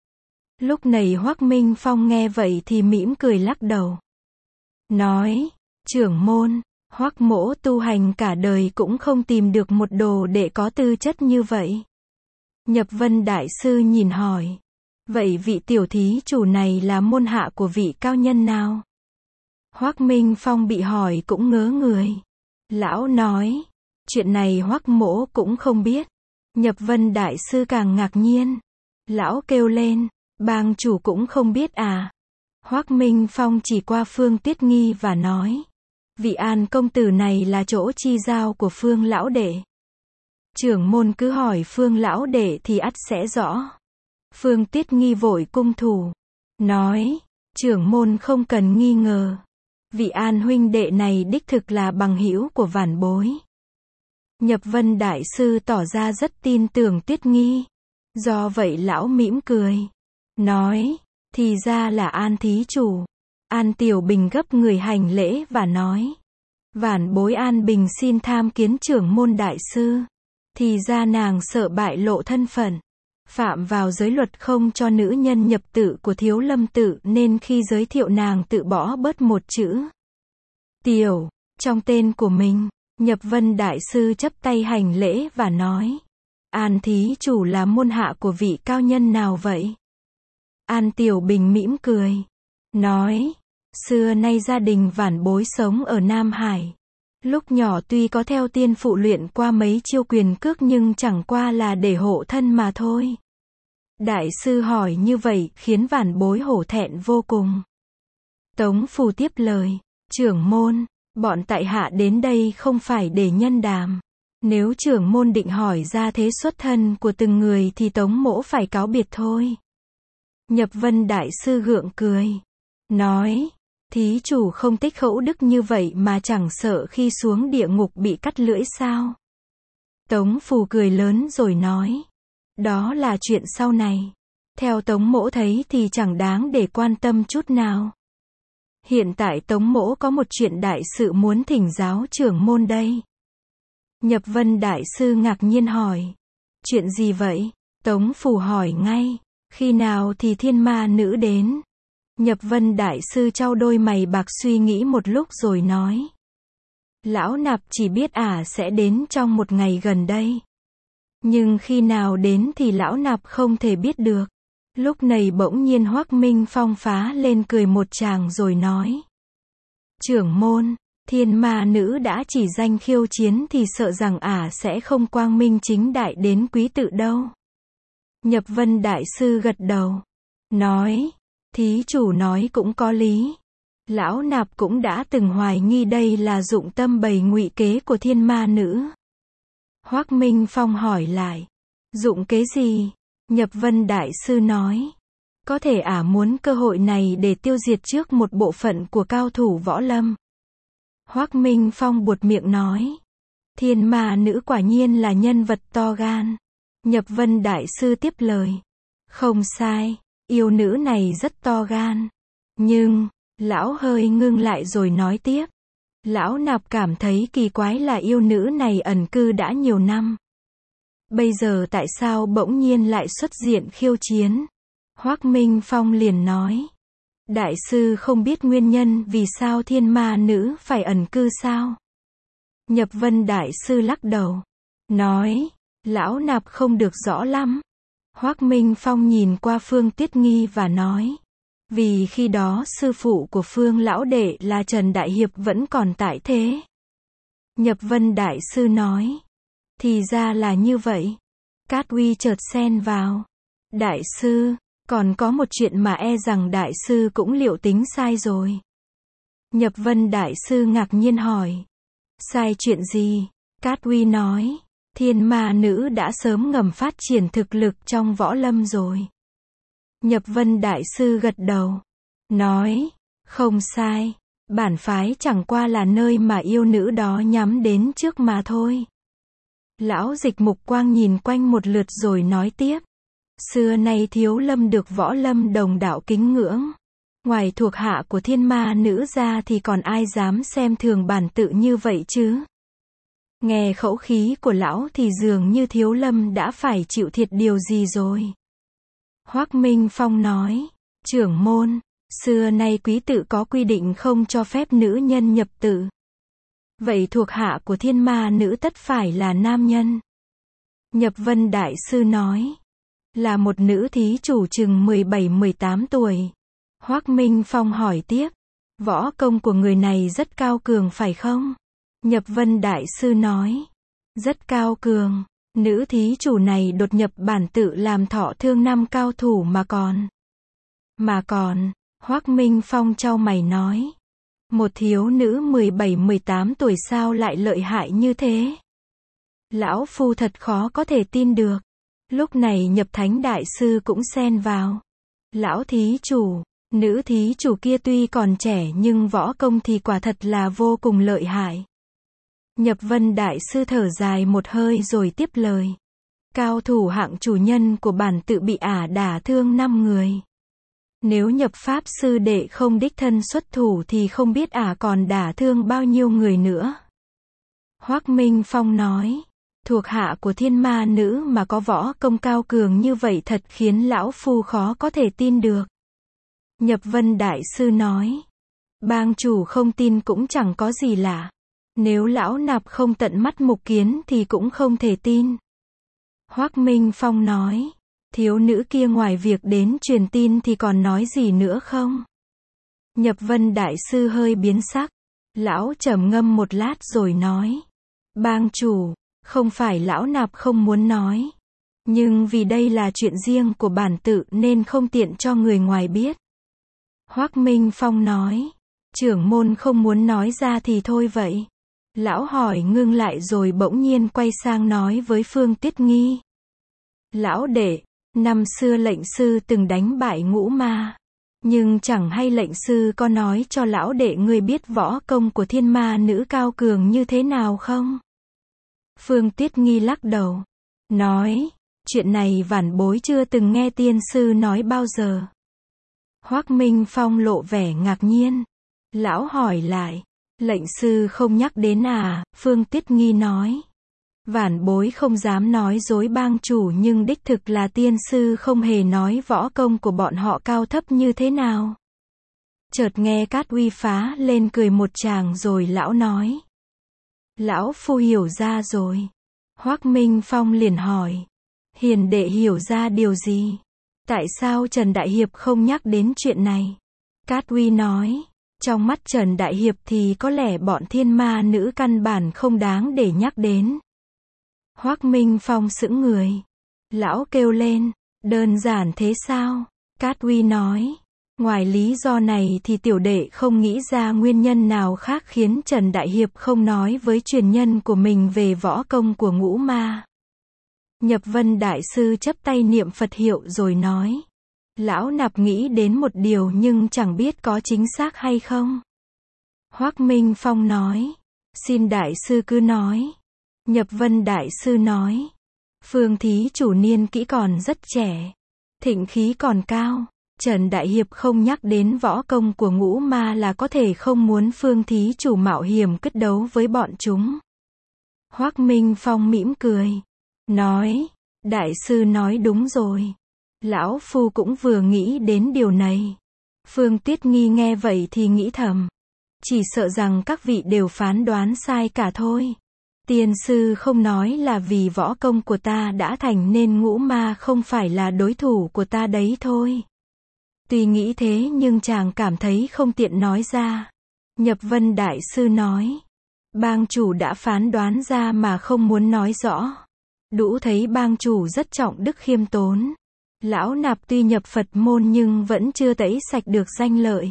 Lúc này Hoác Minh Phong nghe vậy thì mỉm cười lắc đầu. Nói, trưởng môn, Hoác mỗ tu hành cả đời cũng không tìm được một đồ đệ có tư chất như vậy. Nhập Vân Đại Sư nhìn hỏi. Vậy vị tiểu thí chủ này là môn hạ của vị cao nhân nào? Hoác Minh Phong bị hỏi cũng ngớ người. Lão nói, chuyện này Hoác mỗ cũng không biết. Nhập Vân Đại Sư càng ngạc nhiên. Lão kêu lên, bang chủ cũng không biết à? Hoác Minh Phong chỉ qua Phương Tuyết Nghi và nói. Vị An công tử này là chỗ chi giao của Phương lão đệ. Trưởng môn cứ hỏi Phương lão đệ thì ắt sẽ rõ. Phương Tuyết Nghi vội cung thủ. Nói, trưởng môn không cần nghi ngờ. Vị An huynh đệ này đích thực là bằng hữu của vãn bối. Nhập Vân Đại Sư tỏ ra rất tin tưởng Tuyết Nghi. Do vậy lão mỉm cười. Nói, thì ra là An thí chủ. An Tiểu Bình gấp người hành lễ và nói. Vãn bối An Bình xin tham kiến trưởng môn đại sư. Thì ra nàng sợ bại lộ thân phận. Phạm vào giới luật không cho nữ nhân nhập tự của Thiếu Lâm tự nên khi giới thiệu nàng tự bỏ bớt một chữ. Tiểu, trong tên của mình. Nhập Vân Đại Sư chắp tay hành lễ và nói. An thí chủ là môn hạ của vị cao nhân nào vậy? An Tiểu Bình mỉm cười. Nói, xưa nay gia đình vãn bối sống ở Nam Hải. Lúc nhỏ tuy có theo tiên phụ luyện qua mấy chiêu quyền cước nhưng chẳng qua là để hộ thân mà thôi. Đại sư hỏi như vậy khiến vạn bối hổ thẹn vô cùng. Tống Phù tiếp lời, trưởng môn, bọn tại hạ đến đây không phải để nhân đàm. Nếu trưởng môn định hỏi ra thế xuất thân của từng người thì Tống mỗ phải cáo biệt thôi. Nhập Vân đại sư gượng cười, nói, thí chủ không tích khẩu đức như vậy mà chẳng sợ khi xuống địa ngục bị cắt lưỡi sao? Tống Phù cười lớn rồi nói, đó là chuyện sau này. Theo Tống mỗ thấy thì chẳng đáng để quan tâm chút nào. Hiện tại Tống mỗ có một chuyện đại sự muốn thỉnh giáo trưởng môn đây. Nhập Vân đại sư ngạc nhiên hỏi, chuyện gì vậy? Tống Phù hỏi ngay, khi nào thì thiên ma nữ đến? Nhập Vân đại sư chau đôi mày bạc suy nghĩ một lúc rồi nói, lão nạp chỉ biết ả à sẽ đến trong một ngày gần đây. Nhưng khi nào đến thì lão nạp không thể biết được. Lúc này bỗng nhiên Hoắc Minh Phong phá lên cười một tràng rồi nói, trưởng môn, thiên ma nữ đã chỉ danh khiêu chiến thì sợ rằng ả à sẽ không quang minh chính đại đến quý tự đâu. Nhập Vân đại sư gật đầu, nói, thí chủ nói cũng có lý. Lão nạp cũng đã từng hoài nghi đây là dụng tâm bày ngụy kế của thiên ma nữ. Hoắc Minh Phong hỏi lại, dụng kế gì? Nhập Vân đại sư nói, có thể ả à muốn cơ hội này để tiêu diệt trước một bộ phận của cao thủ võ lâm. Hoắc Minh Phong buột miệng nói, thiên ma nữ quả nhiên là nhân vật to gan. Nhập Vân đại sư tiếp lời, không sai, yêu nữ này rất to gan. Nhưng, lão hơi ngưng lại rồi nói tiếp, lão nạp cảm thấy kỳ quái là yêu nữ này ẩn cư đã nhiều năm. Bây giờ tại sao bỗng nhiên lại xuất diện khiêu chiến? Hoắc Minh Phong liền nói, đại sư không biết nguyên nhân vì sao thiên ma nữ phải ẩn cư sao? Nhập Vân đại sư lắc đầu, nói, lão nạp không được rõ lắm. Hoắc Minh Phong nhìn qua Phương Tuyết Nghi và nói, vì khi đó sư phụ của Phương lão đệ là Trần Đại Hiệp vẫn còn tại thế. Nhập Vân đại sư nói, thì ra là như vậy. Cát Uy chợt xen vào, đại sư, còn có một chuyện mà e rằng đại sư cũng liệu tính sai rồi. Nhập Vân đại sư ngạc nhiên hỏi, sai chuyện gì? Cát Uy nói, thiên ma nữ đã sớm ngầm phát triển thực lực trong võ lâm rồi. Nhập Vân đại sư gật đầu, nói, không sai, bản phái chẳng qua là nơi mà yêu nữ đó nhắm đến trước mà thôi. Lão Dịch Mục Quang nhìn quanh một lượt rồi nói tiếp, xưa nay thiếu lâm được võ lâm đồng đạo kính ngưỡng. Ngoài thuộc hạ của thiên ma nữ ra thì còn ai dám xem thường bản tự như vậy chứ? Nghe khẩu khí của lão thì dường như thiếu lâm đã phải chịu thiệt điều gì rồi. Hoắc Minh Phong nói, trưởng môn, xưa nay quý tự có quy định không cho phép nữ nhân nhập tự. Vậy thuộc hạ của thiên ma nữ tất phải là nam nhân. Nhập Vân đại sư nói, là một nữ thí chủ chừng mười bảy mười tám tuổi. Hoắc Minh Phong hỏi tiếp, võ công của người này rất cao cường phải không? Nhập Vân đại sư nói, rất cao cường. Nữ thí chủ này đột nhập bản tự làm thọ thương năm cao thủ mà còn. Mà còn, Hoắc Minh Phong chau mày nói, một thiếu nữ mười bảy mười tám tuổi sao lại lợi hại như thế? Lão phu thật khó có thể tin được. Lúc này Nhập Thánh đại sư cũng xen vào. Lão thí chủ, nữ thí chủ kia tuy còn trẻ nhưng võ công thì quả thật là vô cùng lợi hại. Nhập Vân đại sư thở dài một hơi rồi tiếp lời. Cao thủ hạng chủ nhân của bản tự bị ả đả thương năm người. Nếu Nhập pháp sư đệ không đích thân xuất thủ thì không biết ả còn đả thương bao nhiêu người nữa. Hoắc Minh Phong nói, thuộc hạ của thiên ma nữ mà có võ công cao cường như vậy thật khiến lão phu khó có thể tin được. Nhập Vân đại sư nói, bang chủ không tin cũng chẳng có gì lạ. Nếu lão nạp không tận mắt mục kiến thì cũng không thể tin. Hoắc Minh Phong nói, thiếu nữ kia ngoài việc đến truyền tin thì còn nói gì nữa không? Nhập Vân đại sư hơi biến sắc, Lão trầm ngâm một lát rồi nói. Bang chủ, không phải lão nạp không muốn nói. Nhưng vì đây là chuyện riêng của bản tự nên không tiện cho người ngoài biết. Hoắc Minh Phong nói. Trưởng môn không muốn nói ra thì thôi vậy. Lão hỏi ngưng lại rồi bỗng nhiên quay sang nói với Phương Tiết Nghi. Lão đệ, năm xưa lệnh sư từng đánh bại ngũ ma. Nhưng chẳng hay lệnh sư có nói cho lão đệ người biết võ công của thiên ma nữ cao cường như thế nào không? Phương Tiết Nghi lắc đầu. Nói, chuyện này vãn bối chưa từng nghe tiên sư nói bao giờ. Hoắc Minh Phong lộ vẻ ngạc nhiên. Lão hỏi lại. Lệnh sư không nhắc đến à? Phương Tiết Nghi nói. Vãn bối không dám nói dối bang chủ nhưng đích thực là tiên sư không hề nói võ công của bọn họ cao thấp như thế nào. Chợt nghe Cát Uy phá lên cười một tràng rồi lão nói. Lão phu hiểu ra rồi. Hoắc Minh Phong liền hỏi. Hiền đệ hiểu ra điều gì? Tại sao Trần Đại Hiệp không nhắc đến chuyện này? Cát Uy nói. Trong mắt Trần Đại Hiệp thì có lẽ bọn thiên ma nữ căn bản không đáng để nhắc đến. Hoắc Minh Phong sững người. Lão kêu lên. Đơn giản thế sao? Cát Uy nói. Ngoài lý do này thì tiểu đệ không nghĩ ra nguyên nhân nào khác khiến Trần Đại Hiệp không nói với truyền nhân của mình về võ công của ngũ ma. Nhập Vân Đại Sư chắp tay niệm Phật hiệu rồi nói. Lão nạp nghĩ đến một điều nhưng chẳng biết có chính xác hay không. Hoắc Minh Phong nói. Xin Đại Sư cứ nói. Nhập Vân Đại Sư nói. Phương thí chủ niên kỹ còn rất trẻ. Thịnh khí còn cao. Trần Đại Hiệp không nhắc đến võ công của ngũ ma là có thể không muốn Phương thí chủ mạo hiểm quyết đấu với bọn chúng. Hoắc Minh Phong mỉm cười. Nói. Đại sư nói đúng rồi. Lão phu cũng vừa nghĩ đến điều này. Phương Tiết Nghi nghe vậy thì nghĩ thầm. Chỉ sợ rằng các vị đều phán đoán sai cả thôi. Tiên sư không nói là vì võ công của ta đã thành nên ngũ ma không phải là đối thủ của ta đấy thôi. Tuy nghĩ thế nhưng chàng cảm thấy không tiện nói ra. Nhập Vân Đại Sư nói. Bang chủ đã phán đoán ra mà không muốn nói rõ. Đủ thấy bang chủ rất trọng đức khiêm tốn. Lão nạp tuy nhập Phật môn nhưng vẫn chưa tẩy sạch được danh lợi.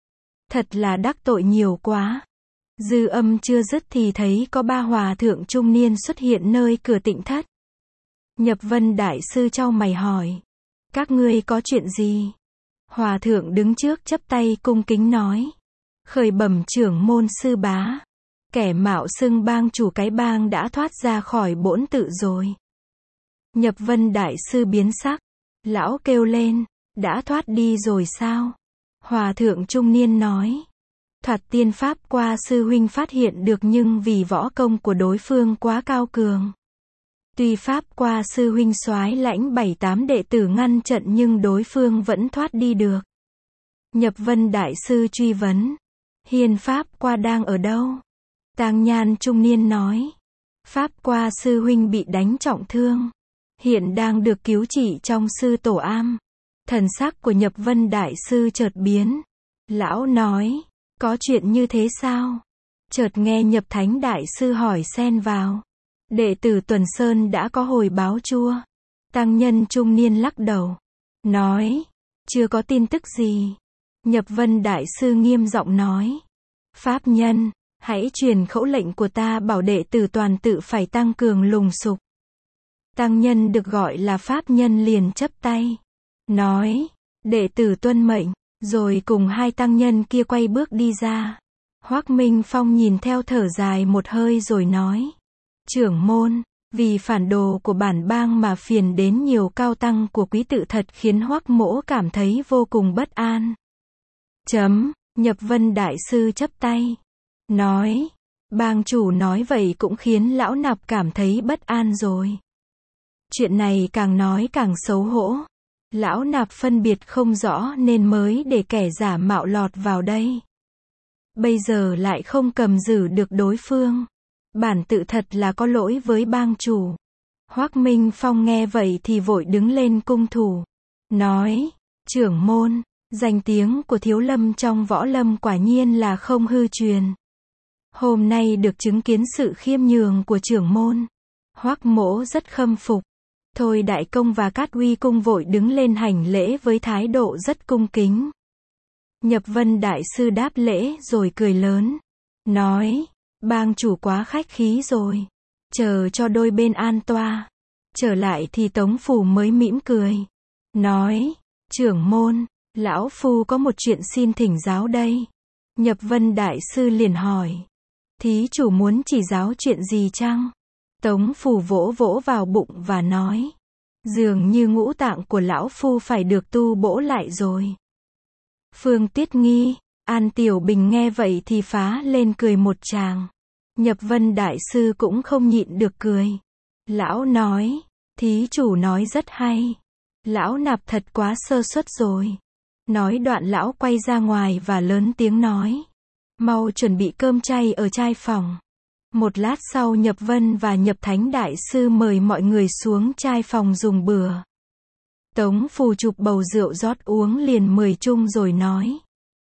Thật là đắc tội nhiều quá. Dư âm chưa dứt thì thấy có ba hòa thượng trung niên xuất hiện nơi cửa tịnh thất. Nhập Vân Đại Sư chau mày hỏi. Các ngươi có chuyện gì? Hòa thượng đứng trước chắp tay cung kính nói. Khởi bẩm trưởng môn sư bá. Kẻ mạo xưng bang chủ cái bang đã thoát ra khỏi bổn tự rồi. Nhập Vân Đại Sư biến sắc. Lão kêu lên. Đã thoát đi rồi sao? Hòa thượng trung niên nói. Thoạt tiên pháp qua sư huynh phát hiện được nhưng vì võ công của đối phương quá cao cường. Tuy pháp qua sư huynh soái lãnh bảy tám đệ tử ngăn trận nhưng đối phương vẫn thoát đi được. Nhập Vân Đại Sư truy vấn. Hiền pháp qua đang ở đâu? Tang Nhan trung niên nói. Pháp qua sư huynh bị đánh trọng thương. Hiện đang được cứu trị trong sư tổ am. Thần sắc của Nhập Vân Đại Sư chợt biến. Lão nói. Có chuyện như thế sao? Chợt nghe Nhập Thánh Đại Sư hỏi xen vào. Đệ tử Tuần Sơn đã có hồi báo chua? Tăng nhân trung niên lắc đầu. Nói. Chưa có tin tức gì. Nhập Vân Đại Sư nghiêm giọng nói. Pháp nhân, hãy truyền khẩu lệnh của ta bảo đệ tử toàn tự phải tăng cường lùng sục. Tăng nhân được gọi là pháp nhân liền chấp tay. Nói. Đệ tử tuân mệnh. Rồi cùng hai tăng nhân kia quay bước đi ra. Hoắc Minh Phong nhìn theo thở dài một hơi rồi nói. Trưởng môn, vì phản đồ của bản bang mà phiền đến nhiều cao tăng của quý tự thật khiến Hoắc mỗ cảm thấy vô cùng bất an. Chấm, Nhập Vân Đại Sư chấp tay. Nói, bang chủ nói vậy cũng khiến lão nạp cảm thấy bất an rồi. Chuyện này càng nói càng xấu hổ. Lão nạp phân biệt không rõ nên mới để kẻ giả mạo lọt vào đây. Bây giờ lại không cầm giữ được đối phương. Bản tự thật là có lỗi với bang chủ. Hoắc Minh Phong nghe vậy thì vội đứng lên cung thủ. Nói, trưởng môn, danh tiếng của Thiếu Lâm trong võ lâm quả nhiên là không hư truyền. Hôm nay được chứng kiến sự khiêm nhường của trưởng môn, Hoắc Mỗ rất khâm phục. Thôi Đại Công và Cát Uy Cung vội đứng lên hành lễ với thái độ rất cung kính. Nhập Vân Đại Sư đáp lễ rồi cười lớn, nói, bang chủ quá khách khí rồi, chờ cho đôi bên an toa. Trở lại thì Tống Phù mới mỉm cười, nói, trưởng môn, lão phu có một chuyện xin thỉnh giáo đây. Nhập Vân Đại Sư liền hỏi, thí chủ muốn chỉ giáo chuyện gì chăng? Tống Phù vỗ vỗ vào bụng và nói, dường như ngũ tạng của lão phu phải được tu bổ lại rồi. Phương Tiết Nghi, An Tiểu Bình nghe vậy thì phá lên cười một tràng. Nhập Vân Đại Sư cũng không nhịn được cười. Lão nói, thí chủ nói rất hay. Lão nạp thật quá sơ suất rồi. Nói đoạn lão quay ra ngoài và lớn tiếng nói, mau chuẩn bị cơm chay ở trai phòng. Một lát sau Nhập Vân và Nhập Thánh Đại Sư mời mọi người xuống trai phòng dùng bữa. Tống Phù chụp bầu rượu rót uống liền mười chung rồi nói,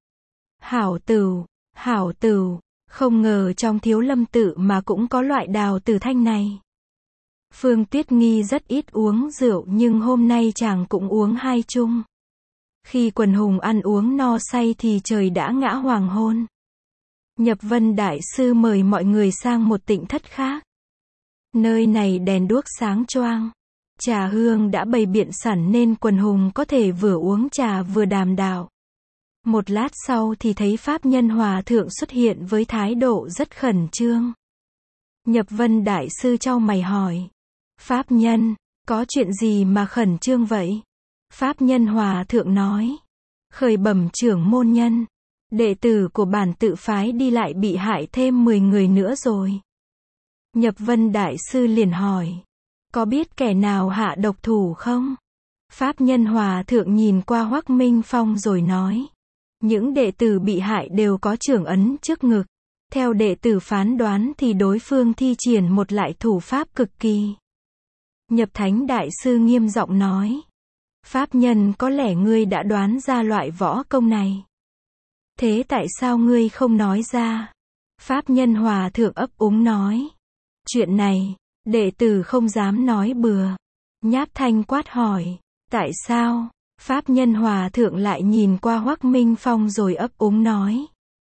hảo tửu, hảo tửu, không ngờ trong Thiếu Lâm tự mà cũng có loại đào tử thanh này. Phương Tuyết Nghi rất ít uống rượu nhưng hôm nay chàng cũng uống hai chung. Khi quần hùng ăn uống no say thì trời đã ngã hoàng hôn. Nhập Vân Đại Sư mời mọi người sang một tịnh thất khác. Nơi này đèn đuốc sáng choang, trà hương đã bày biện sẵn nên quần hùng có thể vừa uống trà vừa đàm đạo. Một lát sau thì thấy Pháp Nhân Hòa Thượng xuất hiện với thái độ rất khẩn trương. Nhập Vân Đại Sư chau mày hỏi, Pháp Nhân, có chuyện gì mà khẩn trương vậy? Pháp Nhân Hòa Thượng nói, khởi bẩm trưởng môn nhân, đệ tử của bản tự phái đi lại bị hại thêm mười người nữa rồi. Nhập Vân Đại Sư liền hỏi, có biết kẻ nào hạ độc thủ không? Pháp Nhân Hòa Thượng nhìn qua Hoắc Minh Phong rồi nói, những đệ tử bị hại đều có trưởng ấn trước ngực. Theo đệ tử phán đoán thì đối phương thi triển một loại thủ pháp cực kỳ. Nhập Thánh Đại Sư nghiêm giọng nói, Pháp Nhân, có lẽ ngươi đã đoán ra loại võ công này. Thế tại sao ngươi không nói ra? Pháp Nhân Hòa Thượng ấp úng nói, chuyện này, đệ tử không dám nói bừa. Nháp Thanh quát hỏi, tại sao? Pháp Nhân Hòa Thượng lại nhìn qua Hoắc Minh Phong rồi ấp úng nói,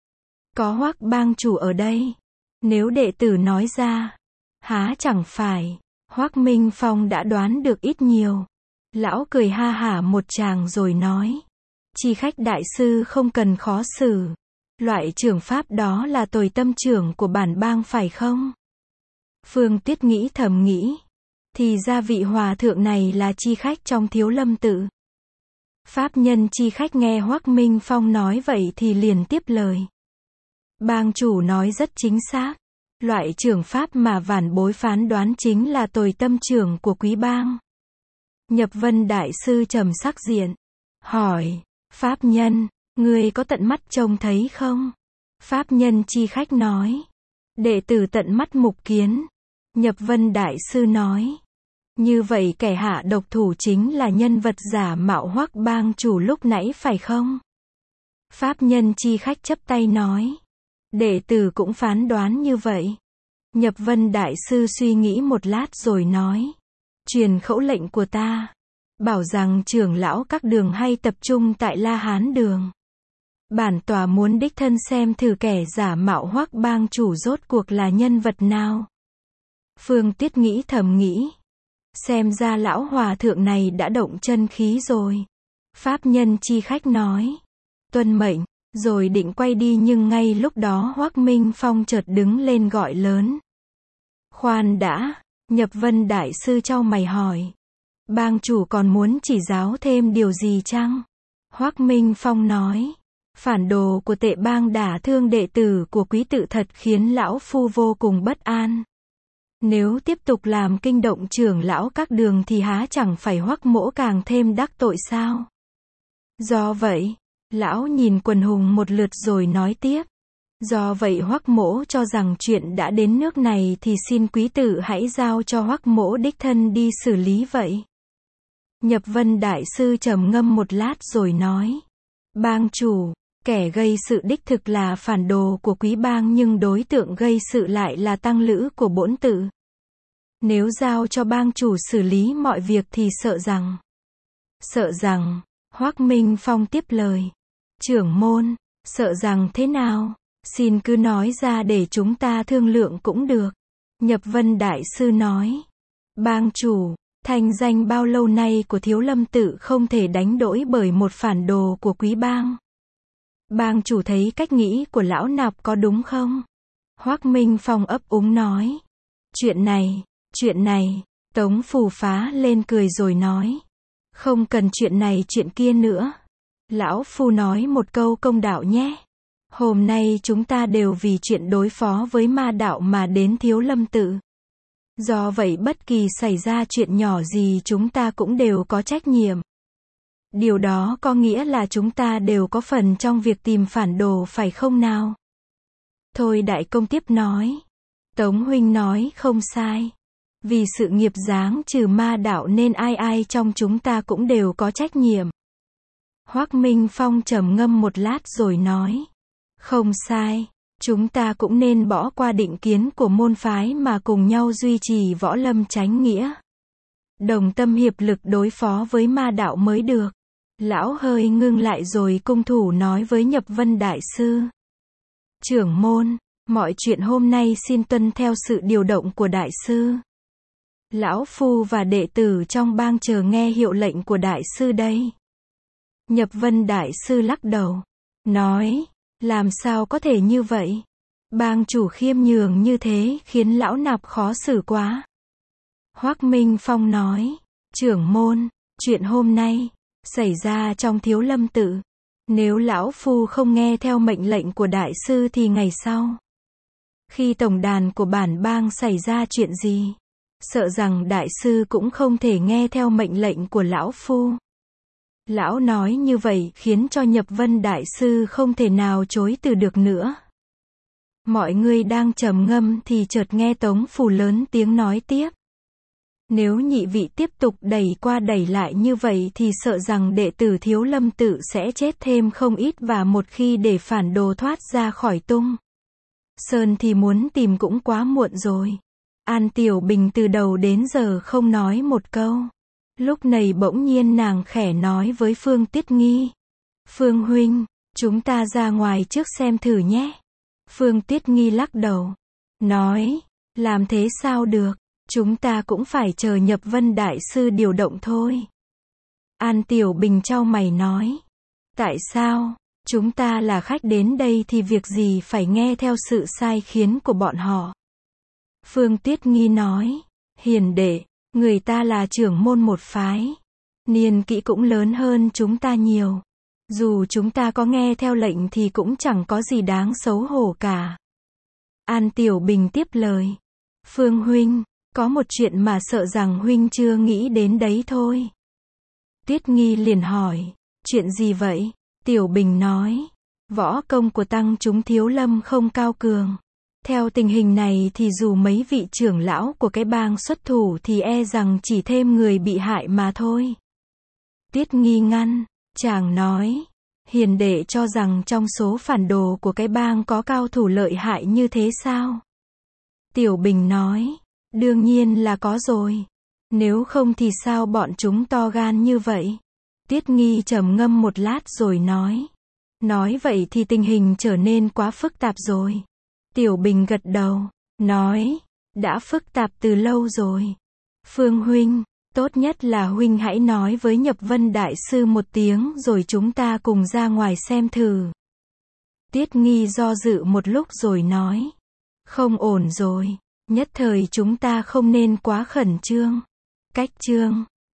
có Hoắc bang chủ ở đây, nếu đệ tử nói ra, há chẳng phải, Hoắc Minh Phong đã đoán được ít nhiều. Lão cười ha hả một tràng rồi nói, Chi Khách Đại Sư không cần khó xử. Loại trưởng pháp đó là tồi tâm trưởng của bản bang phải không? Phương Tiết nghĩ thầm nghĩ, thì ra vị hòa thượng này là Chi Khách trong Thiếu Lâm tự. Pháp Nhân Chi Khách nghe Hoắc Minh Phong nói vậy thì liền tiếp lời. Bang chủ nói rất chính xác. Loại trưởng pháp mà vạn bối phán đoán chính là tồi tâm trưởng của quý bang. Nhập Vân Đại Sư trầm sắc diện, hỏi, Pháp Nhân, ngươi có tận mắt trông thấy không? Pháp Nhân Chi Khách nói, đệ tử tận mắt mục kiến. Nhập Vân Đại Sư nói, như vậy kẻ hạ độc thủ chính là nhân vật giả mạo Hoắc bang chủ lúc nãy phải không? Pháp Nhân Chi Khách chắp tay nói, đệ tử cũng phán đoán như vậy. Nhập Vân Đại Sư suy nghĩ một lát rồi nói, truyền khẩu lệnh của ta, bảo rằng trưởng lão các đường hay tập trung tại La Hán đường. Bản tòa muốn đích thân xem thử kẻ giả mạo Hoắc bang chủ rốt cuộc là nhân vật nào. Phương Tiết nghĩ thầm nghĩ, xem ra lão hòa thượng này đã động chân khí rồi. Pháp Nhân Chi Khách nói, tuân mệnh, rồi định quay đi nhưng ngay lúc đó Hoắc Minh Phong chợt đứng lên gọi lớn. Khoan đã, Nhập Vân Đại Sư chau mày hỏi, bang chủ còn muốn chỉ giáo thêm điều gì chăng? Hoắc Minh Phong nói, phản đồ của Tệ bang đả thương đệ tử của quý tự thật khiến lão phu vô cùng bất an. Nếu tiếp tục làm kinh động trưởng lão các đường thì há chẳng phải Hoắc mỗ càng thêm đắc tội sao? Do vậy, lão nhìn quần hùng một lượt rồi nói tiếp. Do vậy Hoắc mỗ cho rằng chuyện đã đến nước này thì xin quý tử hãy giao cho Hoắc mỗ đích thân đi xử lý vậy. Nhập Vân Đại Sư trầm ngâm một lát rồi nói, bang chủ, Kẻ gây sự đích thực là phản đồ của quý bang nhưng đối tượng gây sự lại là tăng lữ của bổn tự. Nếu giao cho bang chủ xử lý mọi việc thì sợ rằng, sợ rằng, Hoắc Minh Phong tiếp lời. Trưởng môn, sợ rằng thế nào? Xin cứ nói ra để chúng ta thương lượng cũng được. Nhập Vân Đại Sư nói. Bang chủ, thanh danh bao lâu nay của Thiếu Lâm tự không thể đánh đổi bởi một phản đồ của quý bang. Bang chủ thấy cách nghĩ của lão nạp có đúng không? Hoắc Minh Phong ấp úng nói. Chuyện này, chuyện này, Tống Phù phá lên cười rồi nói. Không cần chuyện này chuyện kia nữa. Lão Phu nói một câu công đạo nhé. Hôm nay chúng ta đều vì chuyện đối phó với ma đạo mà đến Thiếu Lâm tự. Do vậy bất kỳ xảy ra chuyện nhỏ gì chúng ta cũng đều có trách nhiệm. Điều đó có nghĩa là chúng ta đều có phần trong việc tìm phản đồ phải không nào? Thôi Đại Công tiếp nói. Tống huynh nói không sai. Vì sự nghiệp giáng trừ ma đạo nên ai ai trong chúng ta cũng đều có trách nhiệm. Hoắc Minh Phong trầm ngâm một lát rồi nói. Không sai, chúng ta cũng nên bỏ qua định kiến của môn phái mà cùng nhau duy trì võ lâm chánh nghĩa. Đồng tâm hiệp lực đối phó với ma đạo mới được. Lão hơi ngưng lại rồi cung thủ nói với Nhập Vân Đại Sư. Trưởng môn, mọi chuyện hôm nay xin tuân theo sự điều động của Đại Sư. Lão Phu và đệ tử trong bang chờ nghe hiệu lệnh của Đại Sư đây. Nhập Vân Đại Sư lắc đầu. Nói, làm sao có thể như vậy? Bang chủ khiêm nhường như thế khiến lão nạp khó xử quá. Hoắc Minh Phong nói. Trưởng môn, chuyện hôm nay xảy ra trong Thiếu Lâm tự. Nếu lão Phu không nghe theo mệnh lệnh của Đại Sư thì ngày sau, khi tổng đàn của bản bang xảy ra chuyện gì, sợ rằng Đại Sư cũng không thể nghe theo mệnh lệnh của lão Phu. Lão nói như vậy khiến cho Nhập Vân Đại Sư không thể nào chối từ được nữa. Mọi người đang trầm ngâm thì chợt nghe Tống Phù lớn tiếng nói tiếp. Nếu nhị vị tiếp tục đẩy qua đẩy lại như vậy thì sợ rằng đệ tử Thiếu Lâm tự sẽ chết thêm không ít và một khi để phản đồ thoát ra khỏi tung sơn thì muốn tìm cũng quá muộn rồi. An Tiểu Bình từ đầu đến giờ không nói một câu. Lúc này bỗng nhiên nàng khẽ nói với Phương Tiết Nghi. Phương huynh, chúng ta ra ngoài trước xem thử nhé. Phương Tiết Nghi lắc đầu. Nói, làm thế sao được, chúng ta cũng phải chờ Nhập Vân Đại Sư điều động thôi. An Tiểu Bình chau mày nói. Tại sao, chúng ta là khách đến đây thì việc gì phải nghe theo sự sai khiến của bọn họ. Phương Tiết Nghi nói. Hiền đệ, người ta là trưởng môn một phái. Niên kỷ cũng lớn hơn chúng ta nhiều. Dù chúng ta có nghe theo lệnh thì cũng chẳng có gì đáng xấu hổ cả. An Tiểu Bình tiếp lời. Phương huynh, có một chuyện mà sợ rằng huynh chưa nghĩ đến đấy thôi. Tiết Nghi liền hỏi. Chuyện gì vậy? Tiểu Bình nói. Võ công của tăng chúng Thiếu Lâm không cao cường. Theo tình hình này thì dù mấy vị trưởng lão của cái bang xuất thủ thì e rằng chỉ thêm người bị hại mà thôi. Tiết Nghi ngăn. Chàng nói. Hiền đệ cho rằng trong số phản đồ của cái bang có cao thủ lợi hại như thế sao? Tiểu Bình nói. Đương nhiên là có rồi. Nếu không thì sao bọn chúng to gan như vậy? Tiết Nghi trầm ngâm một lát rồi nói. Nói vậy thì tình hình trở nên quá phức tạp rồi. Tiểu Bình gật đầu. Nói. Đã phức tạp từ lâu rồi. Phương huynh, tốt nhất là huynh hãy nói với Nhập Vân Đại Sư một tiếng rồi chúng ta cùng ra ngoài xem thử. Tiết Nghi do dự một lúc rồi nói. Không ổn rồi. Nhất thời chúng ta không nên quá khẩn trương. Cách trương.